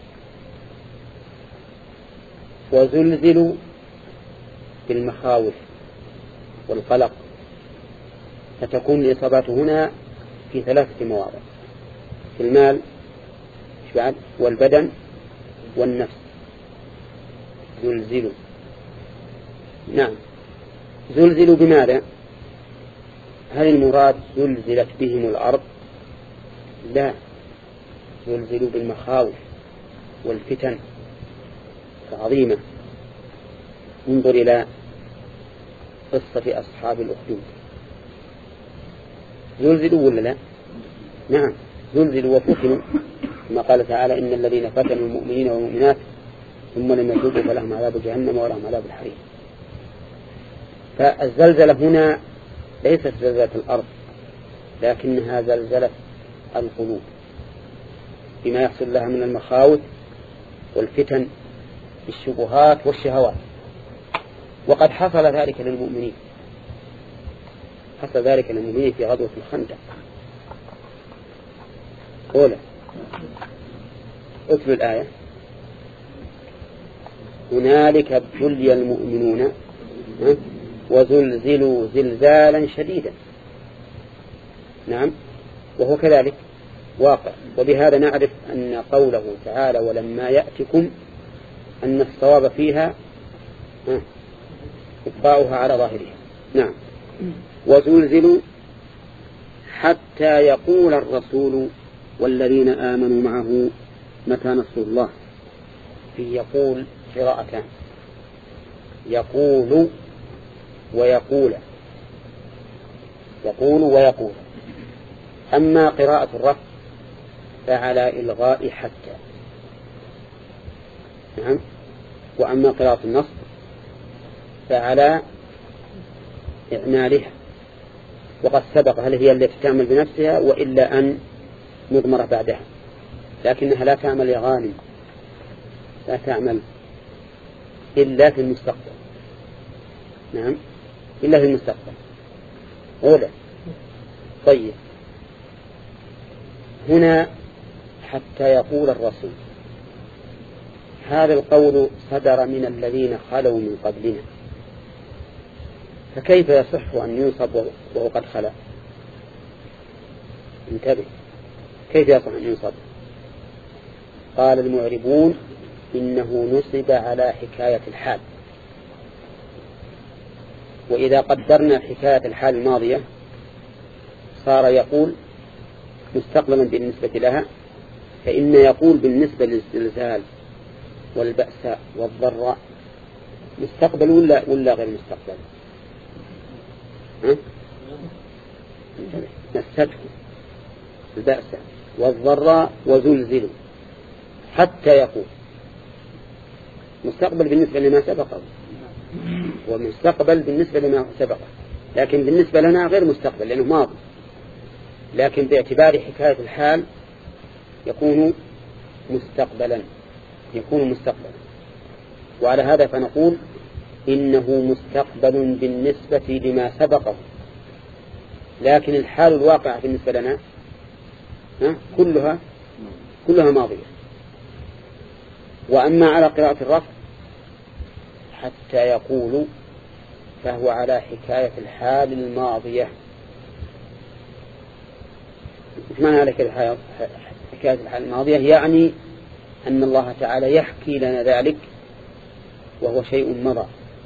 وزلزلوا بالمخاوف والقلق، فتكون الإصابات هنا في ثلاثة مواضع: في المال والبدن والنفس. زلزلوا، نعم. زلزلوا بماذا؟ هل المراد زلزلت بهم الأرض؟ لا، زلزلوا بالمخاوف والفتن العظيمة. انظر إلى قصة أصحاب الأخدود، زلزلوا ولا لا؟ نعم، زلزلوا وفتنوا، كما قال تعالى إن الذين فتنوا المؤمنين والمؤمنات ثم لم يتوبوا فلهم عذاب جهنم ولهم عذاب الحريق. فالزلزلة هنا ليست زلزلة الأرض، لكنها زلزلة القلوب بما يحصل لها من المخاوف والفتن بالشبهات والشهوات. وقد حصل ذلك للمؤمنين، حصل ذلك للمؤمنين في غزوة الخندق. أولا اتلو الآية: هنالك ابتلي المؤمنون وزلزلوا زلزالا شديدا. نعم، وهو كذلك واقع. وبهذا نعرف أن قوله تعالى ولما يأتكم أن الصواب فيها إبقاؤها على ظاهرها. نعم. وزلزلوا حتى يقول الرسول والذين آمنوا معه متى نصر الله. في يقول قراءتان: يقول ويقول، يقول ويقول. أما قراءة الرفع فعلى إلغاء حتى، نعم. وأما قراءة النصب فعلى إعمالها. وقد سبق هل هي التي تعمل بنفسها وإلا أن مضمرة بعدها، لكنها لا تعمل يا غانم، لا تعمل إلا في المستقبل. نعم، إلا في المستقبل. أولا. طيب، هنا حتى يقول الرسول، هذا القول صدر من الذين خلوا من قبلنا، فكيف يصح أن ينصب وهو قد خلا؟ انتبه، كيف يصح أن ينصب؟ قال المعربون إنه نصب على حكاية الحال، وإذا قدرنا حكاية الحال الماضية صار يقول مستقبلا بالنسبة لها، فإن يقول بالنسبة للزلزال والبأساء والضراء مستقبل ولا, ولا غير مستقبل؟ مسته البأساء والضراء وزلزلوا حتى يقول. مستقبل بالنسبة لما سبقه ومستقبل بالنسبة لما سبقه، لكن بالنسبة لنا غير مستقبل لأنه ماضي، لكن باعتبار حكاية الحال يكون مستقبلا، يكون مستقبلا. وعلى هذا فنقول إنه مستقبل بالنسبة لما سبقه، لكن الحال الواقع بالنسبة لنا كلها كلها ماضية. وأما على قراءة الرفع حتى يقول فهو على حكاية الحال الماضية. إيش معنى على حكاية الحال الماضية؟ يعني أن الله تعالى يحكي لنا ذلك وهو شيء مضى،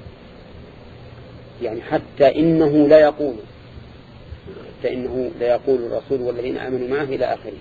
يعني حتى إنه لا يقول حتى إنه لا يقول الرسول والذين آمنوا معه إلى آخره.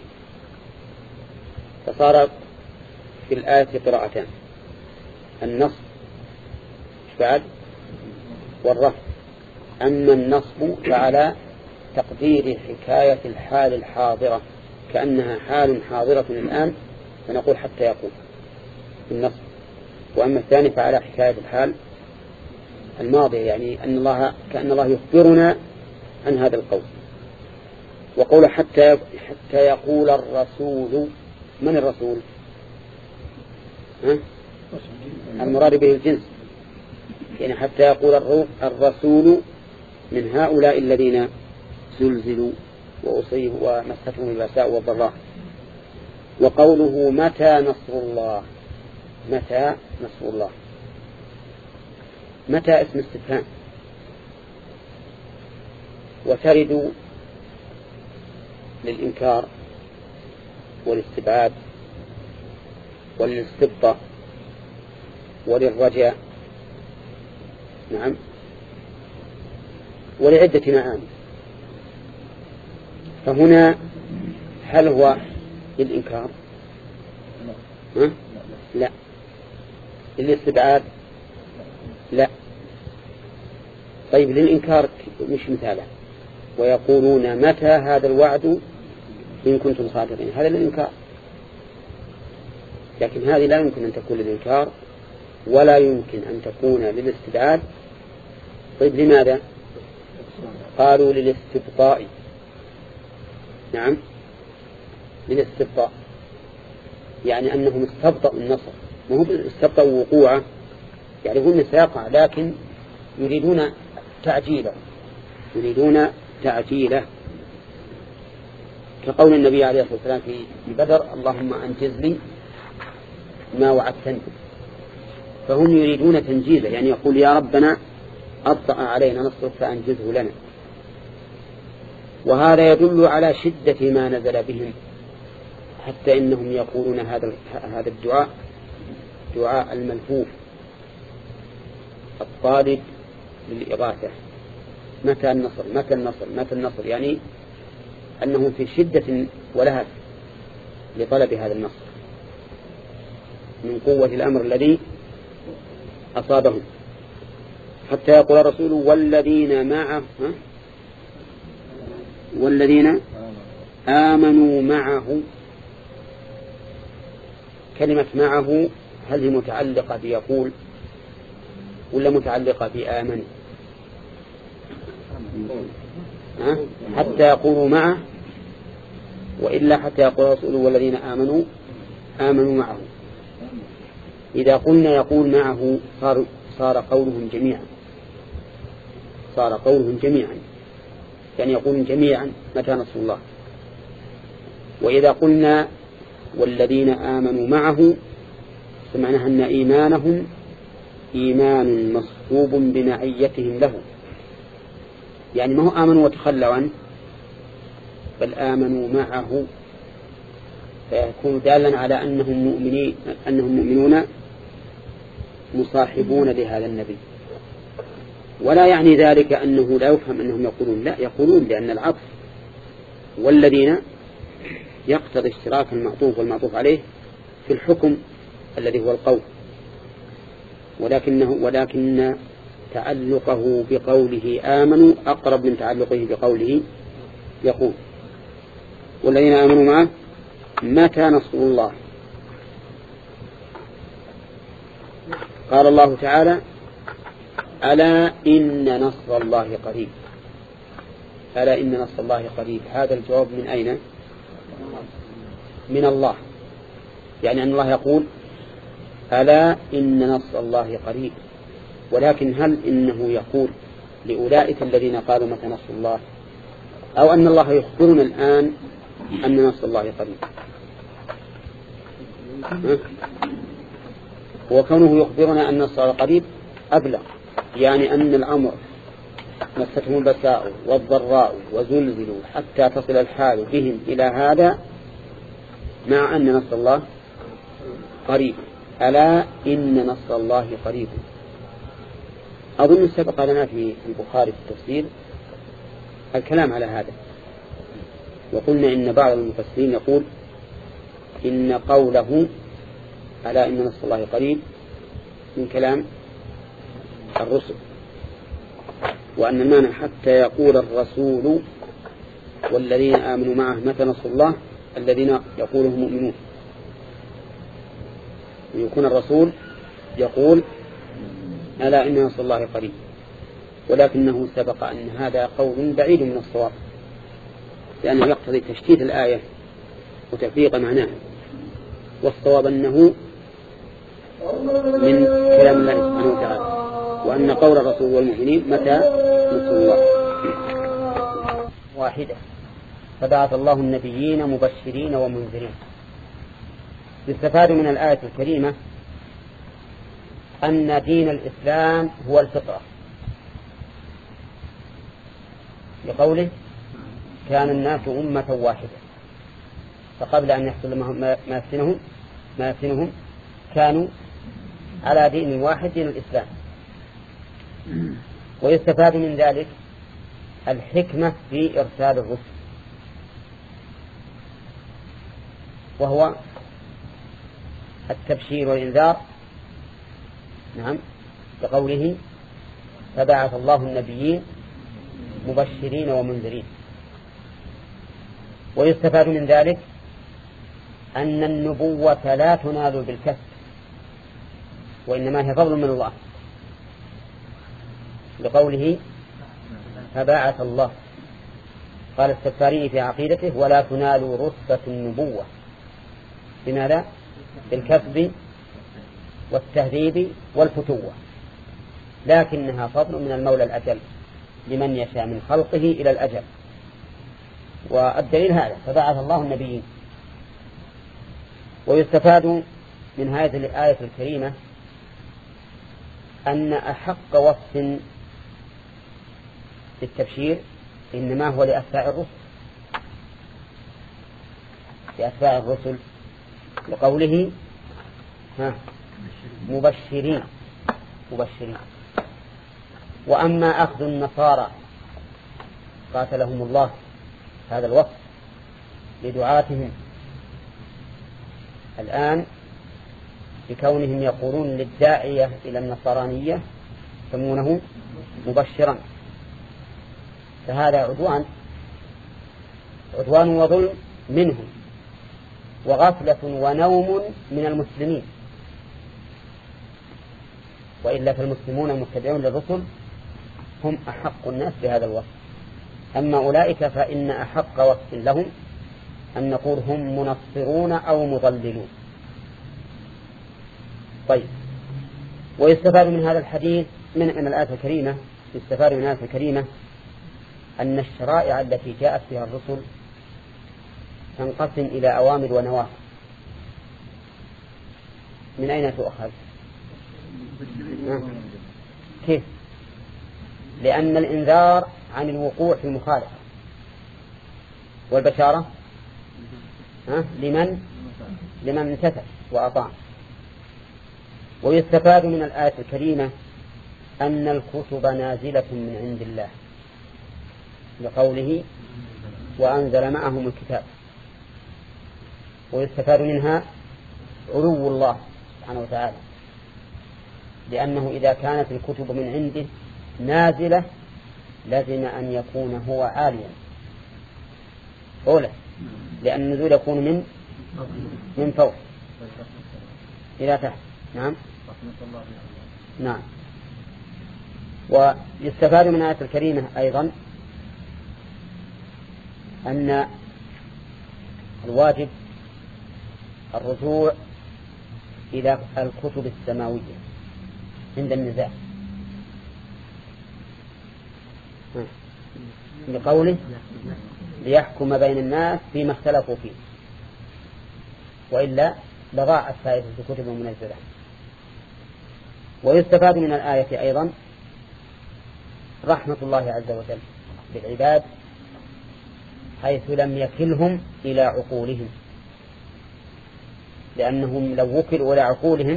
فصار في الآية قراءتان، النصب بعد والرفع. أما النصب فعلى تقدير حكاية الحال الحاضرة كأنها حال حاضرة الآن، فنقول حتى يقول النصب. وأما الثاني فعلى حكاية الحال الماضية، يعني أن الله كأن الله يخبرنا عن هذا القول. وقول حتى حتى يقول الرسول، من الرسول؟ ها؟ المراد به الجنس، يعني حتى يقول الرسول من هؤلاء الذين زلزلوا وأصيبوا ومستهم البأساء والضراء. وقوله متى نصر الله، متى نصر الله، متى اسم استفهام، وترد للإنكار والاستبعاد وللاستبطاء وللرجاء، نعم، ولعدة معاني. فهنا هل هو للإنكار؟ ها؟ لا. للاستبعاد؟ لا. طيب للإنكار مش مثاله؟ ويقولون متى هذا الوعد إن كنتم صادقين، هذا للإنكار، لكن هذه لا يمكن أن تكون للإنكار ولا يمكن أن تكون للاستبعاد. طيب لماذا؟ قالوا للاستبطاء، نعم للاستبطاء، يعني أنهم استبطأوا النصر، ما هو استبطأوا وقوعه، يعني هم سيقع لكن يريدون تعجيله، يريدون تعجيله، كقول النبي عليه الصلاة والسلام في بدر اللهم أنجز لي ما وعدتني. فهم يريدون تنجيزه، يعني يقول يا ربنا أبطأ علينا نصرك فأنجزه لنا. وهذا يدل على شدة ما نزل بهم، حتى إنهم يقولون هذا هذا الدعاء دعاء الملهوف الطالب للإغاثة، متى النصر متى النصر متى النصر، يعني أنهم في شدة ولهف لطلب هذا النصر من قوة الأمر الذي أصابهم. حتى يقول الرسول والذين معه والذين آمنوا معه. كلمة معه هل هي متعلقة بيقول ولا متعلقة بآمن؟ ها؟ حتى يقولوا معه، وإلا حتى يقول الرسول والذين آمنوا آمنوا معه. إذا قلنا يقول معه صار صار قولهم جميعا صار قولهم جميعا يعني يقولون جميعا متى نصر الله. وإذا قلنا والذين آمنوا معه سمعناها أن إيمانهم إيمان مصحوب بمعيتهم له، يعني ما هو آمنوا وتخلوا عنه بل آمنوا معه، فيكون دالا على أنهم مؤمنين أنهم مؤمنون مصاحبون لهذا النبي. ولا يعني ذلك أنه لا يفهم أنهم يقولون، لا يقولون، لأن العطف والذين يقتضي اشتراك المعطوف والمعطوف عليه في الحكم الذي هو القول، ولكنه ولكن تعلقه بقوله آمنوا أقرب من تعلقه بقوله يقول. والذين آمنوا معه متى نصر الله. قال الله تعالى ألا إن نصر الله قريب. ألا إن نصر الله قريب، هذا الجواب من أين؟ من الله، يعني أن الله يقول ألا إن نصر الله قريب. ولكن هل إنه يقول لأولئك الذين قالوا متى نصر الله، أو أن الله يخبرنا الآن أن نصر الله قريب؟ وكونه يخبرنا أن نصر الله قريب أبلغ، يعني أن الأمر مستهم البساء والضراء وزلزلوا حتى تصل الحال بهم إلى هذا، مع أن نصر الله قريب، ألا إن نصر الله قريب. أظن سبق لنا في البخاري في التفسير الكلام على هذا، وقلنا إن بعض المفسرين يقول إن قوله ألا إن نصر الله قريب من كلام الرسل، وأن المعنى حتى يقول الرسول والذين آمنوا معه متى نصر الله الذين يقوله مؤمنون، يكون الرسول يقول ألا إن نصر الله قريب، ولكنه سبق أن هذا قول بعيد من الصواب، لأنه يقتضي تشتيت الآية وتفريق معناها، والصواب أنه من كلام الله سبحانه وتعالى، وأن قول الرسول والمؤمنين متى نصر الله. واحدة، فبعث الله النبيين مبشرين ومنذرين. يستفاد من الآية الكريمة أن دين الإسلام هو الفطرة، لقوله كان الناس أمة واحدة، فقبل أن يحصل ما يفتنهم ما يفتنهم كانوا على دين واحد، دين الإسلام. ويستفاد من ذلك الحكمة في إرسال الرسل، وهو التبشير والإنذار، نعم، بقوله فبعث الله النبيين مبشرين ومنذرين. ويستفاد من ذلك أن النبوة لا تنال بالكسب، وإنما هي فضل من الله، لقوله فبعث الله. قال السفاري في عقيدته ولا تنال رتبة النبوة بماذا؟ بالكسب والتهذيب والفتوة، لكنها فضل من المولى الأجل لمن يشاء من خلقه إلى الأجل. والدليل هذا فبعث الله النبيين. ويستفاد من هذه الآية الكريمة أن أحق وصف للتبشير إنما هو لأتباع الرسل، لأتباع الرسل، لقوله ها مبشرين مبشرين. وأما أخذ النصارى قاتلهم الله هذا الوصف لدعاتهم الآن بكونهم يقولون للداعية إلى النصرانية يسمونه مبشرا، فهذا عدوان عدوان وظلم منهم، وغفلة ونوم من المسلمين، وإلا فالمسلمون المتبعون للرسل هم أحق الناس بهذا الوصف. أما أولئك فإن أحق وصف لهم أن نقول هم منصرون أو مضللون. طيب، ويستفاد من هذا الحديث من من الآية الكريمة يستفاد من الآية الكريمة أن الشرائع التي جاءت فيها الرسل تنقسم إلى أوامر ونواهي. من أين تؤخذ؟ كيف؟ لأن الإنذار عن الوقوع في المخالفة، والبشارة لمن لمن امتثل وأطاع. ويستفاد من الآية الكريمة أن الكتب نازلة من عند الله، لقوله وأنزل معهم الكتاب. ويستفاد منها علو الله سبحانه وتعالى، لأنه إذا كانت الكتب من عنده نازلة لازم أن يكون هو عاليا أولا، لأن النزول يكون من من فوق إلى تحت. نعم نعم. ويستفاد من الآية الكريمة أيضا أن الواجب الرجوع إلى الكتب السماوية عند النزاع، لقوله ليحكم بين الناس فيما اختلفوا فيه، وإلا لضاعت فائدة الكتب المنزلة. ويستفاد من الآية أيضا رحمة الله عز وجل بالعباد حيث لم يكلهم إلى عقولهم، لأنهم لو وكلوا إلى عقولهم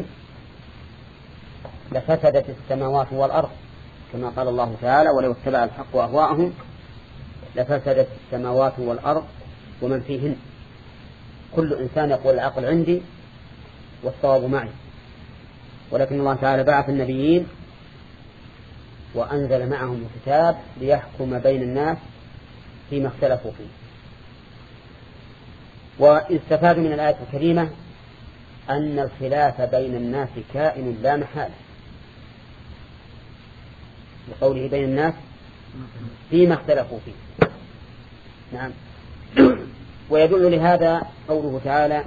لفسدت السماوات والأرض، كما قال الله تعالى: ولو اتبع الحق أهواءهم لفسدت السماوات والأرض ومن فيهن. كل إنسان يقول العقل عندي والصواب معي، ولكن الله تعالى بعث النبيين وأنزل معهم الكتاب ليحكم بين الناس فيما اختلفوا فيه. واستفاد من الآية الكريمة أن الخلاف بين الناس كائن لا محالة، بقوله بين الناس فيما اختلفوا فيه. نعم. ويدل لهذا قوله تعالى: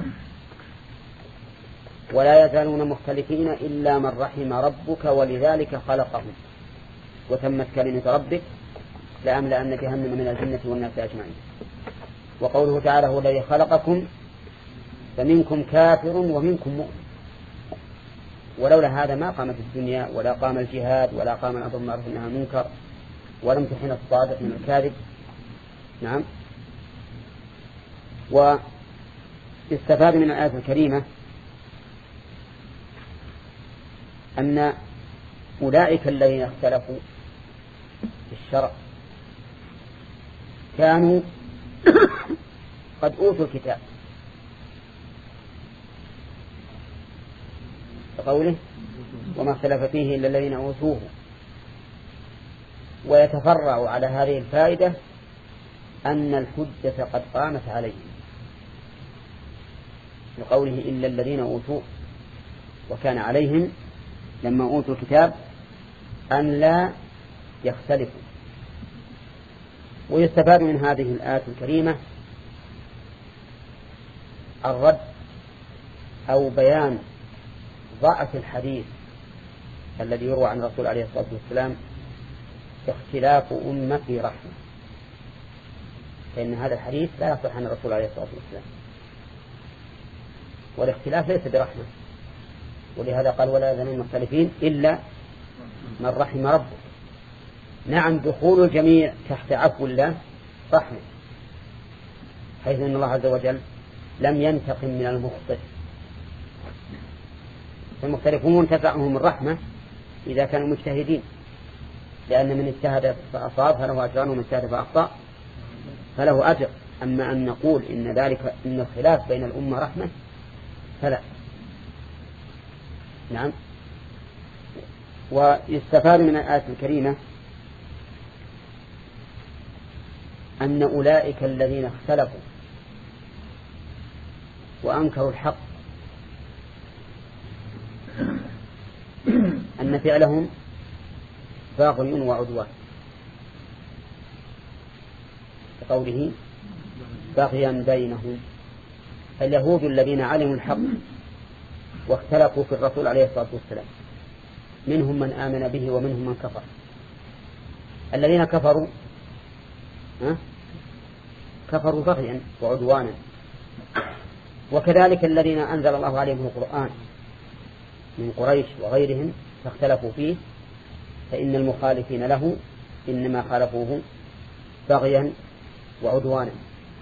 ولا يزالون مختلفين إلا من رحم ربك ولذلك خلقهم وتمت كلمة ربك لأملأن جهنم من الجنة والناس أجمعين. وقوله تعالى: هو الذي خلقكم فمنكم كافر ومنكم مؤمن. ولولا هذا ما قامت الدنيا ولا قام الجهاد ولا قام الأمر بالمعروف والنهي عن المنكر ولا امتحن الصادق من الكاذب. نعم. واستفاد من الآية الكريمة أن أولئك الذين اختلفوا في الشرع كانوا قد أوتوا الكتاب، كقوله: وما اختلف فيه إلا الذين أوتوه. ويتفرع على هذه الفائدة أن الحجة قد قامت عليهم، لقوله: إلا الذين أوتوه، وكان عليهم لما أوتوا الكتاب أن لا يختلفوا. ويستفاد من هذه الآية الكريمة الرد أو بيان ضعف الحديث الذي يروى عن الرسول عليه الصلاة والسلام: اختلاف أمتي رحمة. فإن هذا الحديث لا يصح عن الرسول عليه الصلاة والسلام، والاختلاف ليس برحمة. ولهذا قال: ولا يزالون مختلفين إلا من رحم ربه. نعم، دخول الجميع تحت عفو الله رحمة، حيث أن الله عز وجل لم ينتقم من المخطئ. فالمختلفون تسعهم الرحمة إذا كانوا مجتهدين، لأن من اجتهد فأصاب فله أجران ومن اجتهد فأخطأ فله أجر. أما أن نقول إن ذلك إن الخلاف بين الأمة رحمة فلا. نعم. ويستفاد من الآية الكريمة أن أولئك الذين اختلفوا وأنكروا الحق أن فعلهم باغي وعدوان، كقوله: بغيا بينهم. اليهود الذين علموا الحق واختلفوا في الرسول عليه الصلاة والسلام، منهم من آمن به ومنهم من كفر. الذين كفروا ها؟ كفروا بغيا وعدوانا. وكذلك الذين أنزل الله عليهم القرآن من قريش وغيرهم فاختلفوا فيه، فإن المخالفين له إنما خالفوه بغيا وعدوانا.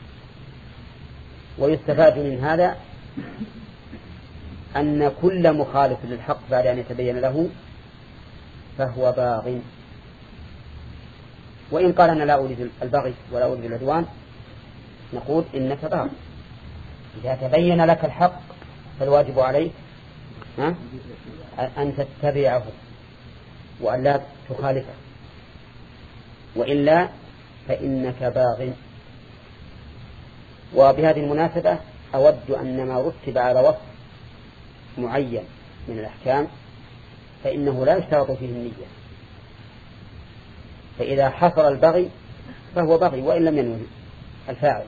ويستفاد من هذا أن كل مخالف للحق بعد أن يتبين له فهو باغ. وإن قال أنا لا أريد البغي ولا أريد العدوان، نقول إنك باغ. إذا تبين لك الحق فالواجب عليك ها؟ أن تتبعه وأن لا تخالفه، وإلا فإنك باغ. وبهذه المناسبة أود أن ما رتب على وصف معين من الأحكام فإنه لا يشترط فيه النية. فإذا حصل البغي فهو بغي وإن لم ينوي الفاعل.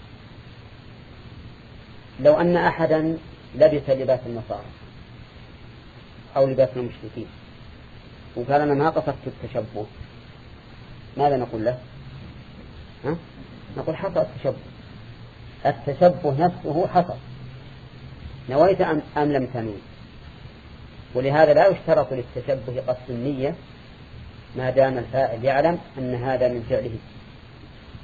لو أن أحدا لبس لباس النصارى أو لباس المشركين وقال أنا ما قصدت التشبه، ماذا نقول له؟ ها؟ نقول حصل التشبه. التشبه نفسه حصل، نويت أم, أم لم تنوي. ولهذا لا يشترط للتشبه قصد النية ما دام الفاعل يعلم أن هذا من فعله.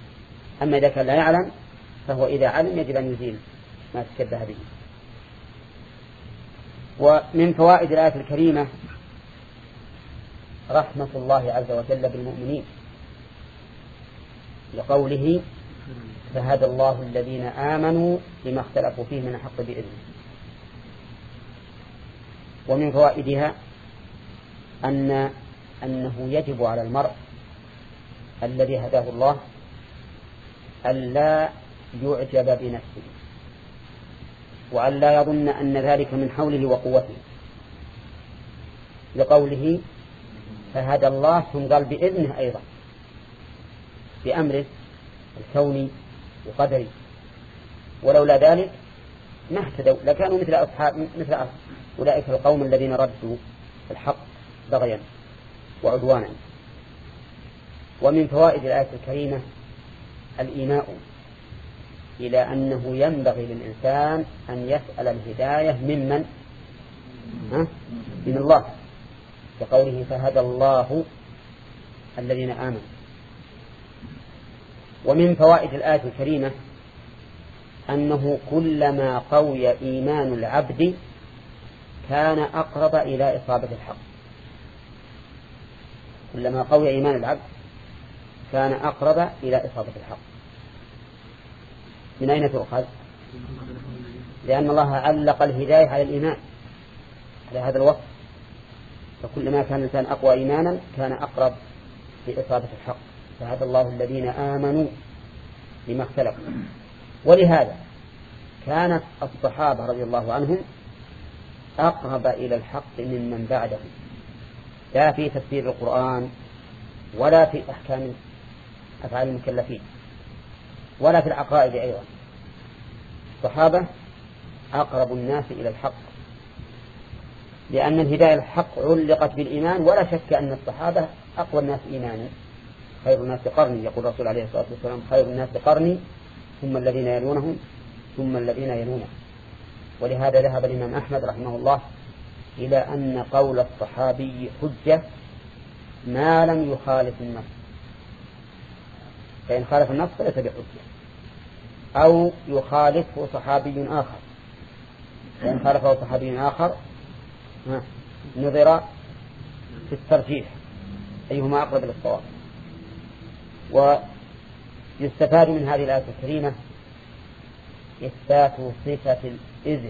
أما إذا كان لا يعلم فهو إذا علم يجب أن يزيل ما تشبه به. ومن فوائد الآية الكريمة رحمة الله عز وجل بالمؤمنين لقوله فهدى الله الذين آمنوا لما اختلفوا فيه من الحق بإذنه. ومن فوائدها أن أنه يجب على المرء الذي هداه الله ألا يعجب بنفسه وألا يظن أن ذلك من حوله وقوته، لقوله فهدى الله ثم قال بإذنه أيضا بأمره الكوني وقدري، ولولا ذلك ما اهتدوا لكانوا مثل أصحاب مثل أولئك القوم الذين ردوا الحق بغيا وعدوانا. ومن فوائد الآية الكريمة الإيماء إلى أنه ينبغي للإنسان أن يسأل الهداية ممن ها؟ من الله، كقوله فهدى الله الذين آمنوا. ومن فوائد الآية الكريمة أنه كلما قوي إيمان العبد كان أقرب إلى إصابة الحق، كلما قوي إيمان العبد كان أقرب إلى إصابة الحق. من أين تؤخذ؟ لأن الله علق الهداية على الإيمان على هذا الوصف، فكلما كان الإنسان أقوى إيمانا كان أقرب لإصابة الحق. فهدى الله الذين آمنوا لما اختلفوا. ولهذا كانت الصحابة رضي الله عنهم أقرب إلى الحق ممن بعدهم، لا في تفسير القرآن ولا في أحكام أفعال المكلفين ولا في العقائد أيضا. الصحابة أقرب الناس إلى الحق، لأن الهداية الحق علقت بالإيمان، ولا شك أن الصحابة أقوى الناس إيمانا. خير الناس قرني، يقول الرسول عليه الصلاة والسلام خير الناس قرني ثم الذين يلونهم ثم الذين يلونهم. ولهذا ذهب الإمام أحمد رحمه الله إلى أن قول الصحابي حجة ما لم يخالف النص، فإن خالف النص فليس بحجة، أو يخالفه صحابي آخر، فإن خالفه صحابي آخر نظر في الترجيح أيهما أقرب للصواب. ويستفاد من هذه الآية الكريمة إثبات صفة الإذن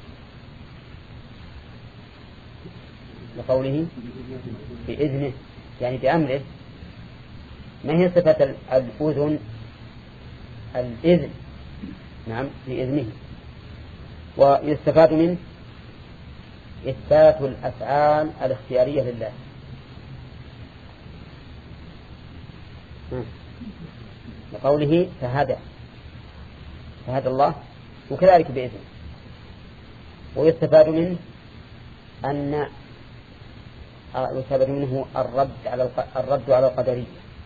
لقوله بإذنه، يعني بأمره. ما هي صفة الأذن؟ الإذن، نعم بإذنه. ويستفاد منه إثبات الأفعال الاختيارية لله، لقوله فهدى فهدى الله وكذلك بإذنه. ويستفاد منه أن يستفاد منه الرد على الرد على القدرية،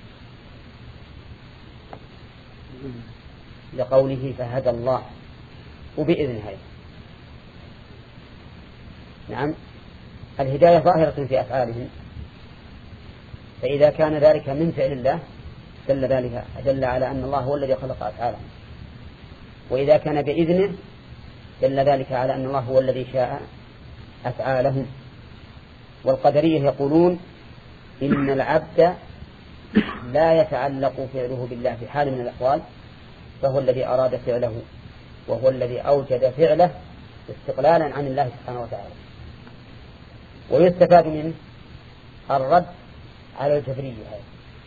لقوله فهدى الله وبإذنه أيضا. نعم الهداية ظاهرة في أفعالهم، فإذا كان ذلك من فعل الله دل ذلك دل على أن الله هو الذي خلق أفعالهم، وإذا كان بإذنه دل ذلك على أن الله هو الذي شاء أفعالهم. والقدرية يقولون إن العبد لا يتعلق فعله بالله في حال من الأحوال، فهو الذي أراد فعله وهو الذي أوجد فعله استقلالا عن الله سبحانه وتعالى. ويستفاد منه الرد على الجبرية هذا،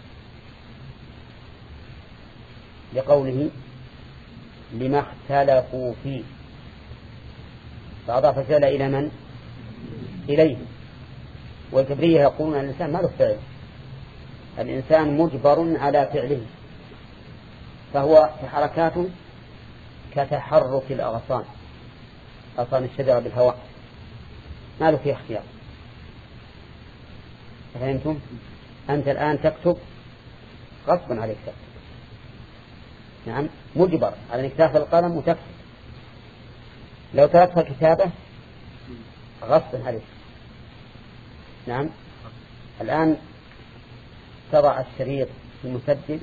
لقوله لما اختلفوا فيه، فأضاف الفعل إلى من؟ إليه. والجبرية يقولون أن الإنسان ما له فعل، الإنسان مجبر على فعله، فهو في حركاته كتحرك الأغصان، أغصان الشجرة بالهواء، ما له فيه اختيار. فهمتم؟ أنت الآن تكتب غصبا عليك تكتب، نعم مجبر على انك تاخذ القلم وتكتب. لو تركت الكتابة غصبا عليك. نعم الآن تضع الشريط في المسجل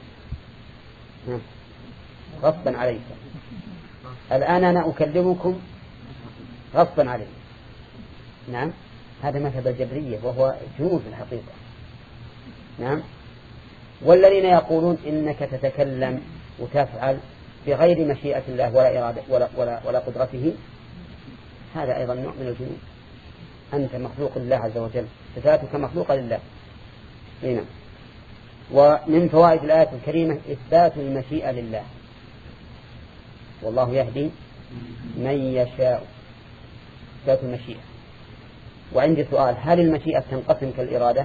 غصبا عليك. الآن أنا أكلمكم غصبا عليك، نعم هذا مذهب الجبرية وهو جنون في الحقيقة. نعم. والذين يقولون إنك تتكلم وتفعل بغير مشيئة الله ولا إرادة ولا, ولا, ولا قدرته، هذا أيضا نوع من الجنون. أنت مخلوق لله عز وجل، صفاتك مخلوقة لله. هنا ومن فوائد الآية الكريمة إثبات المشيئة لله، والله يهدي من يشاء، إثبات المشيئة. وعندي سؤال، هل المشيئة تنقسم كالإرادة؟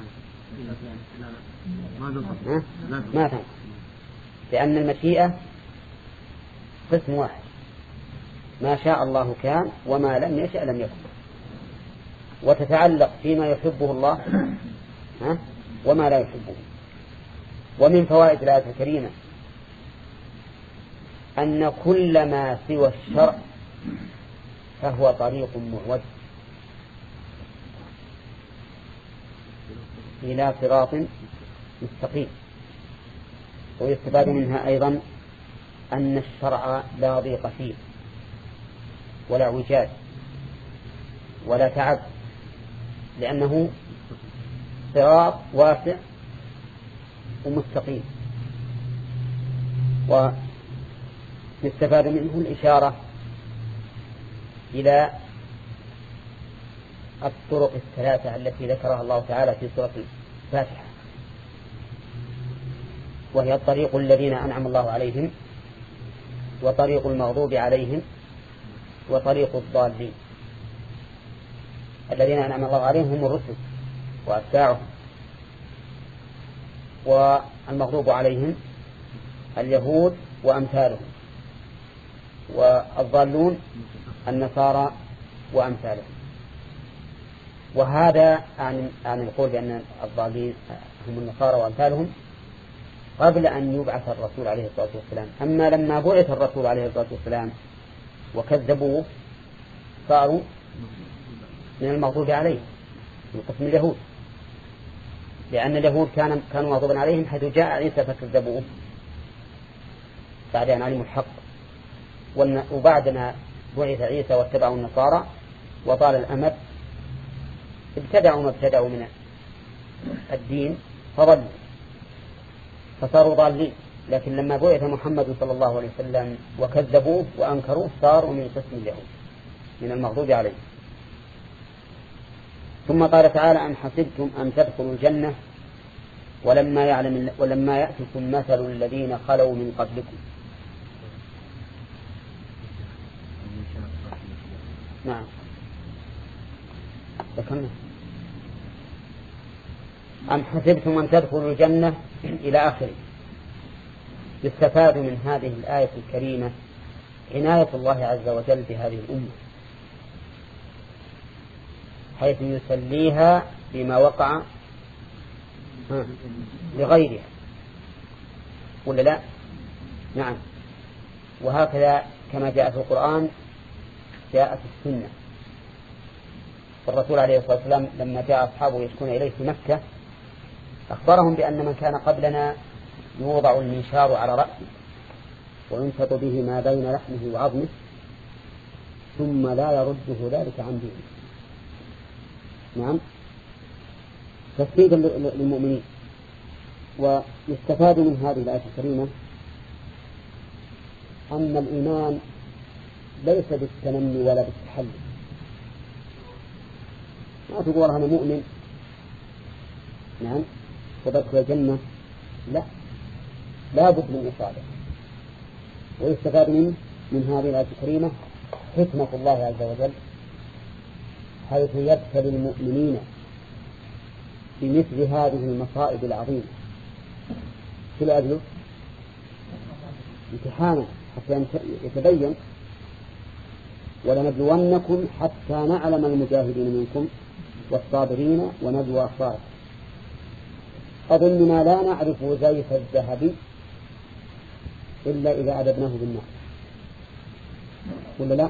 ما تنقسم، لأن المشيئة قسم واحد، ما شاء الله كان وما لم يشأ لم يكن، وتتعلق فيما يحبه الله وما لا يحبه. ومن فوائد الآية الكريمة أن كل ما سوى الشرع فهو طريق معوج إلى صراط مستقيم. ويستفاد منها أيضا أن الشرع لا ضيق فيه ولا اعوجاج ولا تعب، لأنه صراط واسع ومستقيم. ويستفاد منه الإشارة إلى الطرق الثلاثة التي ذكرها الله تعالى في سورة الفاتحة، وهي الطريق الذين أنعم الله عليهم، وطريق المغضوب عليهم، وطريق الضالين. الذين أنعم الله عليهم هم الرسل وأتباعهم، والمغضوب عليهم اليهود وأمثالهم، والضالون النصارى وأمثالهم. وهذا عن عن القول بأن الضالين هم النصارى وأمثالهم قبل أن يبعث الرسول عليه الصلاة والسلام. أما لما بعث الرسول عليه الصلاة والسلام وكذبوه صاروا من المغضوب عليهم، من قسم اليهود، لأن اليهود كان كانوا مغضوبا عليهم حيث جاء عيسى فكذبوه بعد أن علموا الحق. وبعدما بعث عيسى واتبعوا النصارى وطال الأمد ابتدعوا ما ابتدعوا من الدين فضلوا فصاروا ضالين. لكن لما بعث محمد صلى الله عليه وسلم وكذبوه وأنكروه صاروا من قسم اليهود من المغضوب عليه. ثم قال تعالى: أم حسبتم أن تدخلوا الجنة ولما يعلم ولما يأتكم مثل الذين خلوا من قبلكم. نعم ذكرنا. أم حسبتم أن تدخلوا الجنة إلى آخره. يستفاد من هذه الآية الكريمة عناية الله عز وجل بهذه الأمة، حيث يسليها بما وقع لغيرها، ولا لا؟ نعم. وهكذا كما جاء في القرآن جاءت السنة. والرسول عليه الصلاة والسلام لما جاء أصحابه يشكون إليه في مكة أخبرهم بأن من كان قبلنا يوضع المنشار على رأسه وينشط به ما بين لحمه وعظمه ثم لا يرده ذلك عن دينه. نعم، تسديدا للمؤمنين. ويستفاد من هذه الآية الكريمة أن الإيمان ليس بالتمني ولا بالتحلي. ما تقول أنا مؤمن نعم وبدخل الجنة، لا، لا بد من إصابة. ويستفاد من من هذه الآية الكريمة حكمة الله عز وجل حيث يبتلي المؤمنين بمثل هذه المصائب العظيمة في الأجل امتحانا حتى يتبين: ولنبلونكم حتى نعلم المجاهدين منكم والصابرين ونبلو أخباركم. أظننا لا نعرف زيف الذهب إلا إذا أدبناه بالنار، ولا لا؟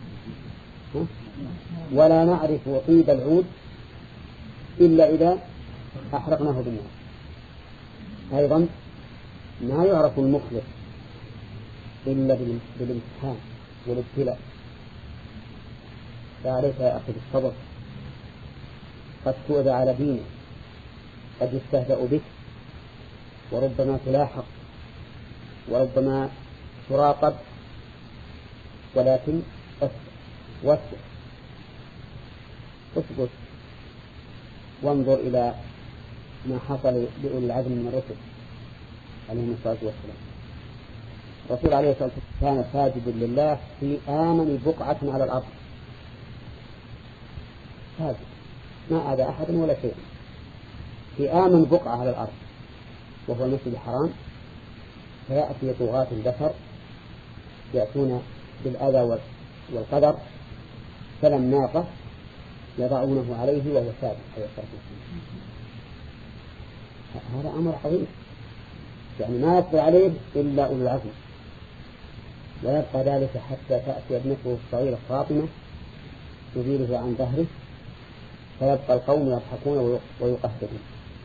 ولا نعرف طيب العود إلا إذا أحرقناه بالنار. أيضا ما يعرف المخلص إلا بالامتحان والابتلاء. فعليك يا أخي بالصبر قد تؤذى على دينك، قد يستهزأ بك، وربما تلاحق، وربما تراقب، ولكن واثق اثبت وانظر إلى ما حصل لأولي العزم من الرسل عليهم الصلاة والسلام. الرسول عليه الصلاة والسلام كان ساجدا لله في آمن بقعة على الأرض، ساجد ما آذى أحد ولا شيء، في آمن بقعة على الأرض وهو المسجد الحرام، فيأتي طغاة البشر يأتون بالأذى والقدر فلم ناقة يضعونه عليه وهو ساجد عليه الصلاة والسلام. هذا أمر عظيم، يعني ما يقضي عليه إلا أولو العزم، ويبقى ذلك حتى تأتي ابنته الصغيرة فاطمة تزيله عن ظهره، فيبقى القوم يضحكون ويقهرون.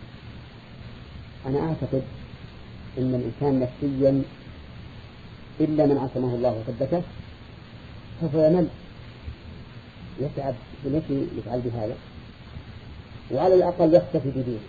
أنا أعتقد أن الإنسان نفسيا إلا من عصمه الله وثبته سوف يمل يتعب بنفسه يفعل بهذا، وعلى الأقل يختفي بدينه.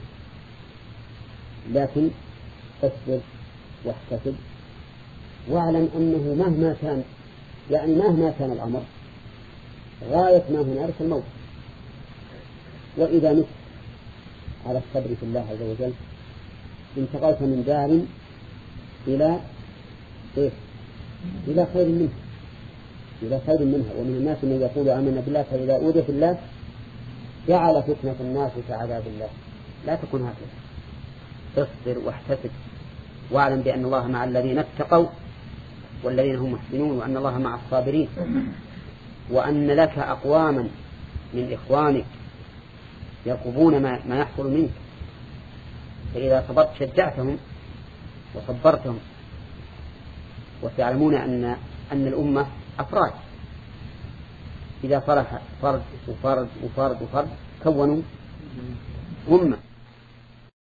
لكن اصبر واحتسب واعلم أنه مهما كان، يعني مهما كان الأمر غاية ما هنالك الموت. وإذا مت على الصبر في الله عز وجل انتقلت من دار إلى إيه؟ إلى خير منها، إلى خير منها. ومن الناس من يقول آمنا بالله فإذا أوذي في الله جعل فتنة الناس كعذاب الله. لا تكن هكذا، اصبر واحتسب واعلم بأن الله مع الذين اتقوا والذين هم محسنون، وأن الله مع الصابرين، وأن لك أقواما من إخوانك يرقبون ما, ما يحصل منك، فإذا صبرت شجعتهم وصبرتهم. وتعلمون أن أن الأمة أفراد، إذا صلح فرد وفرد وفرد وفرد كونوا أمة.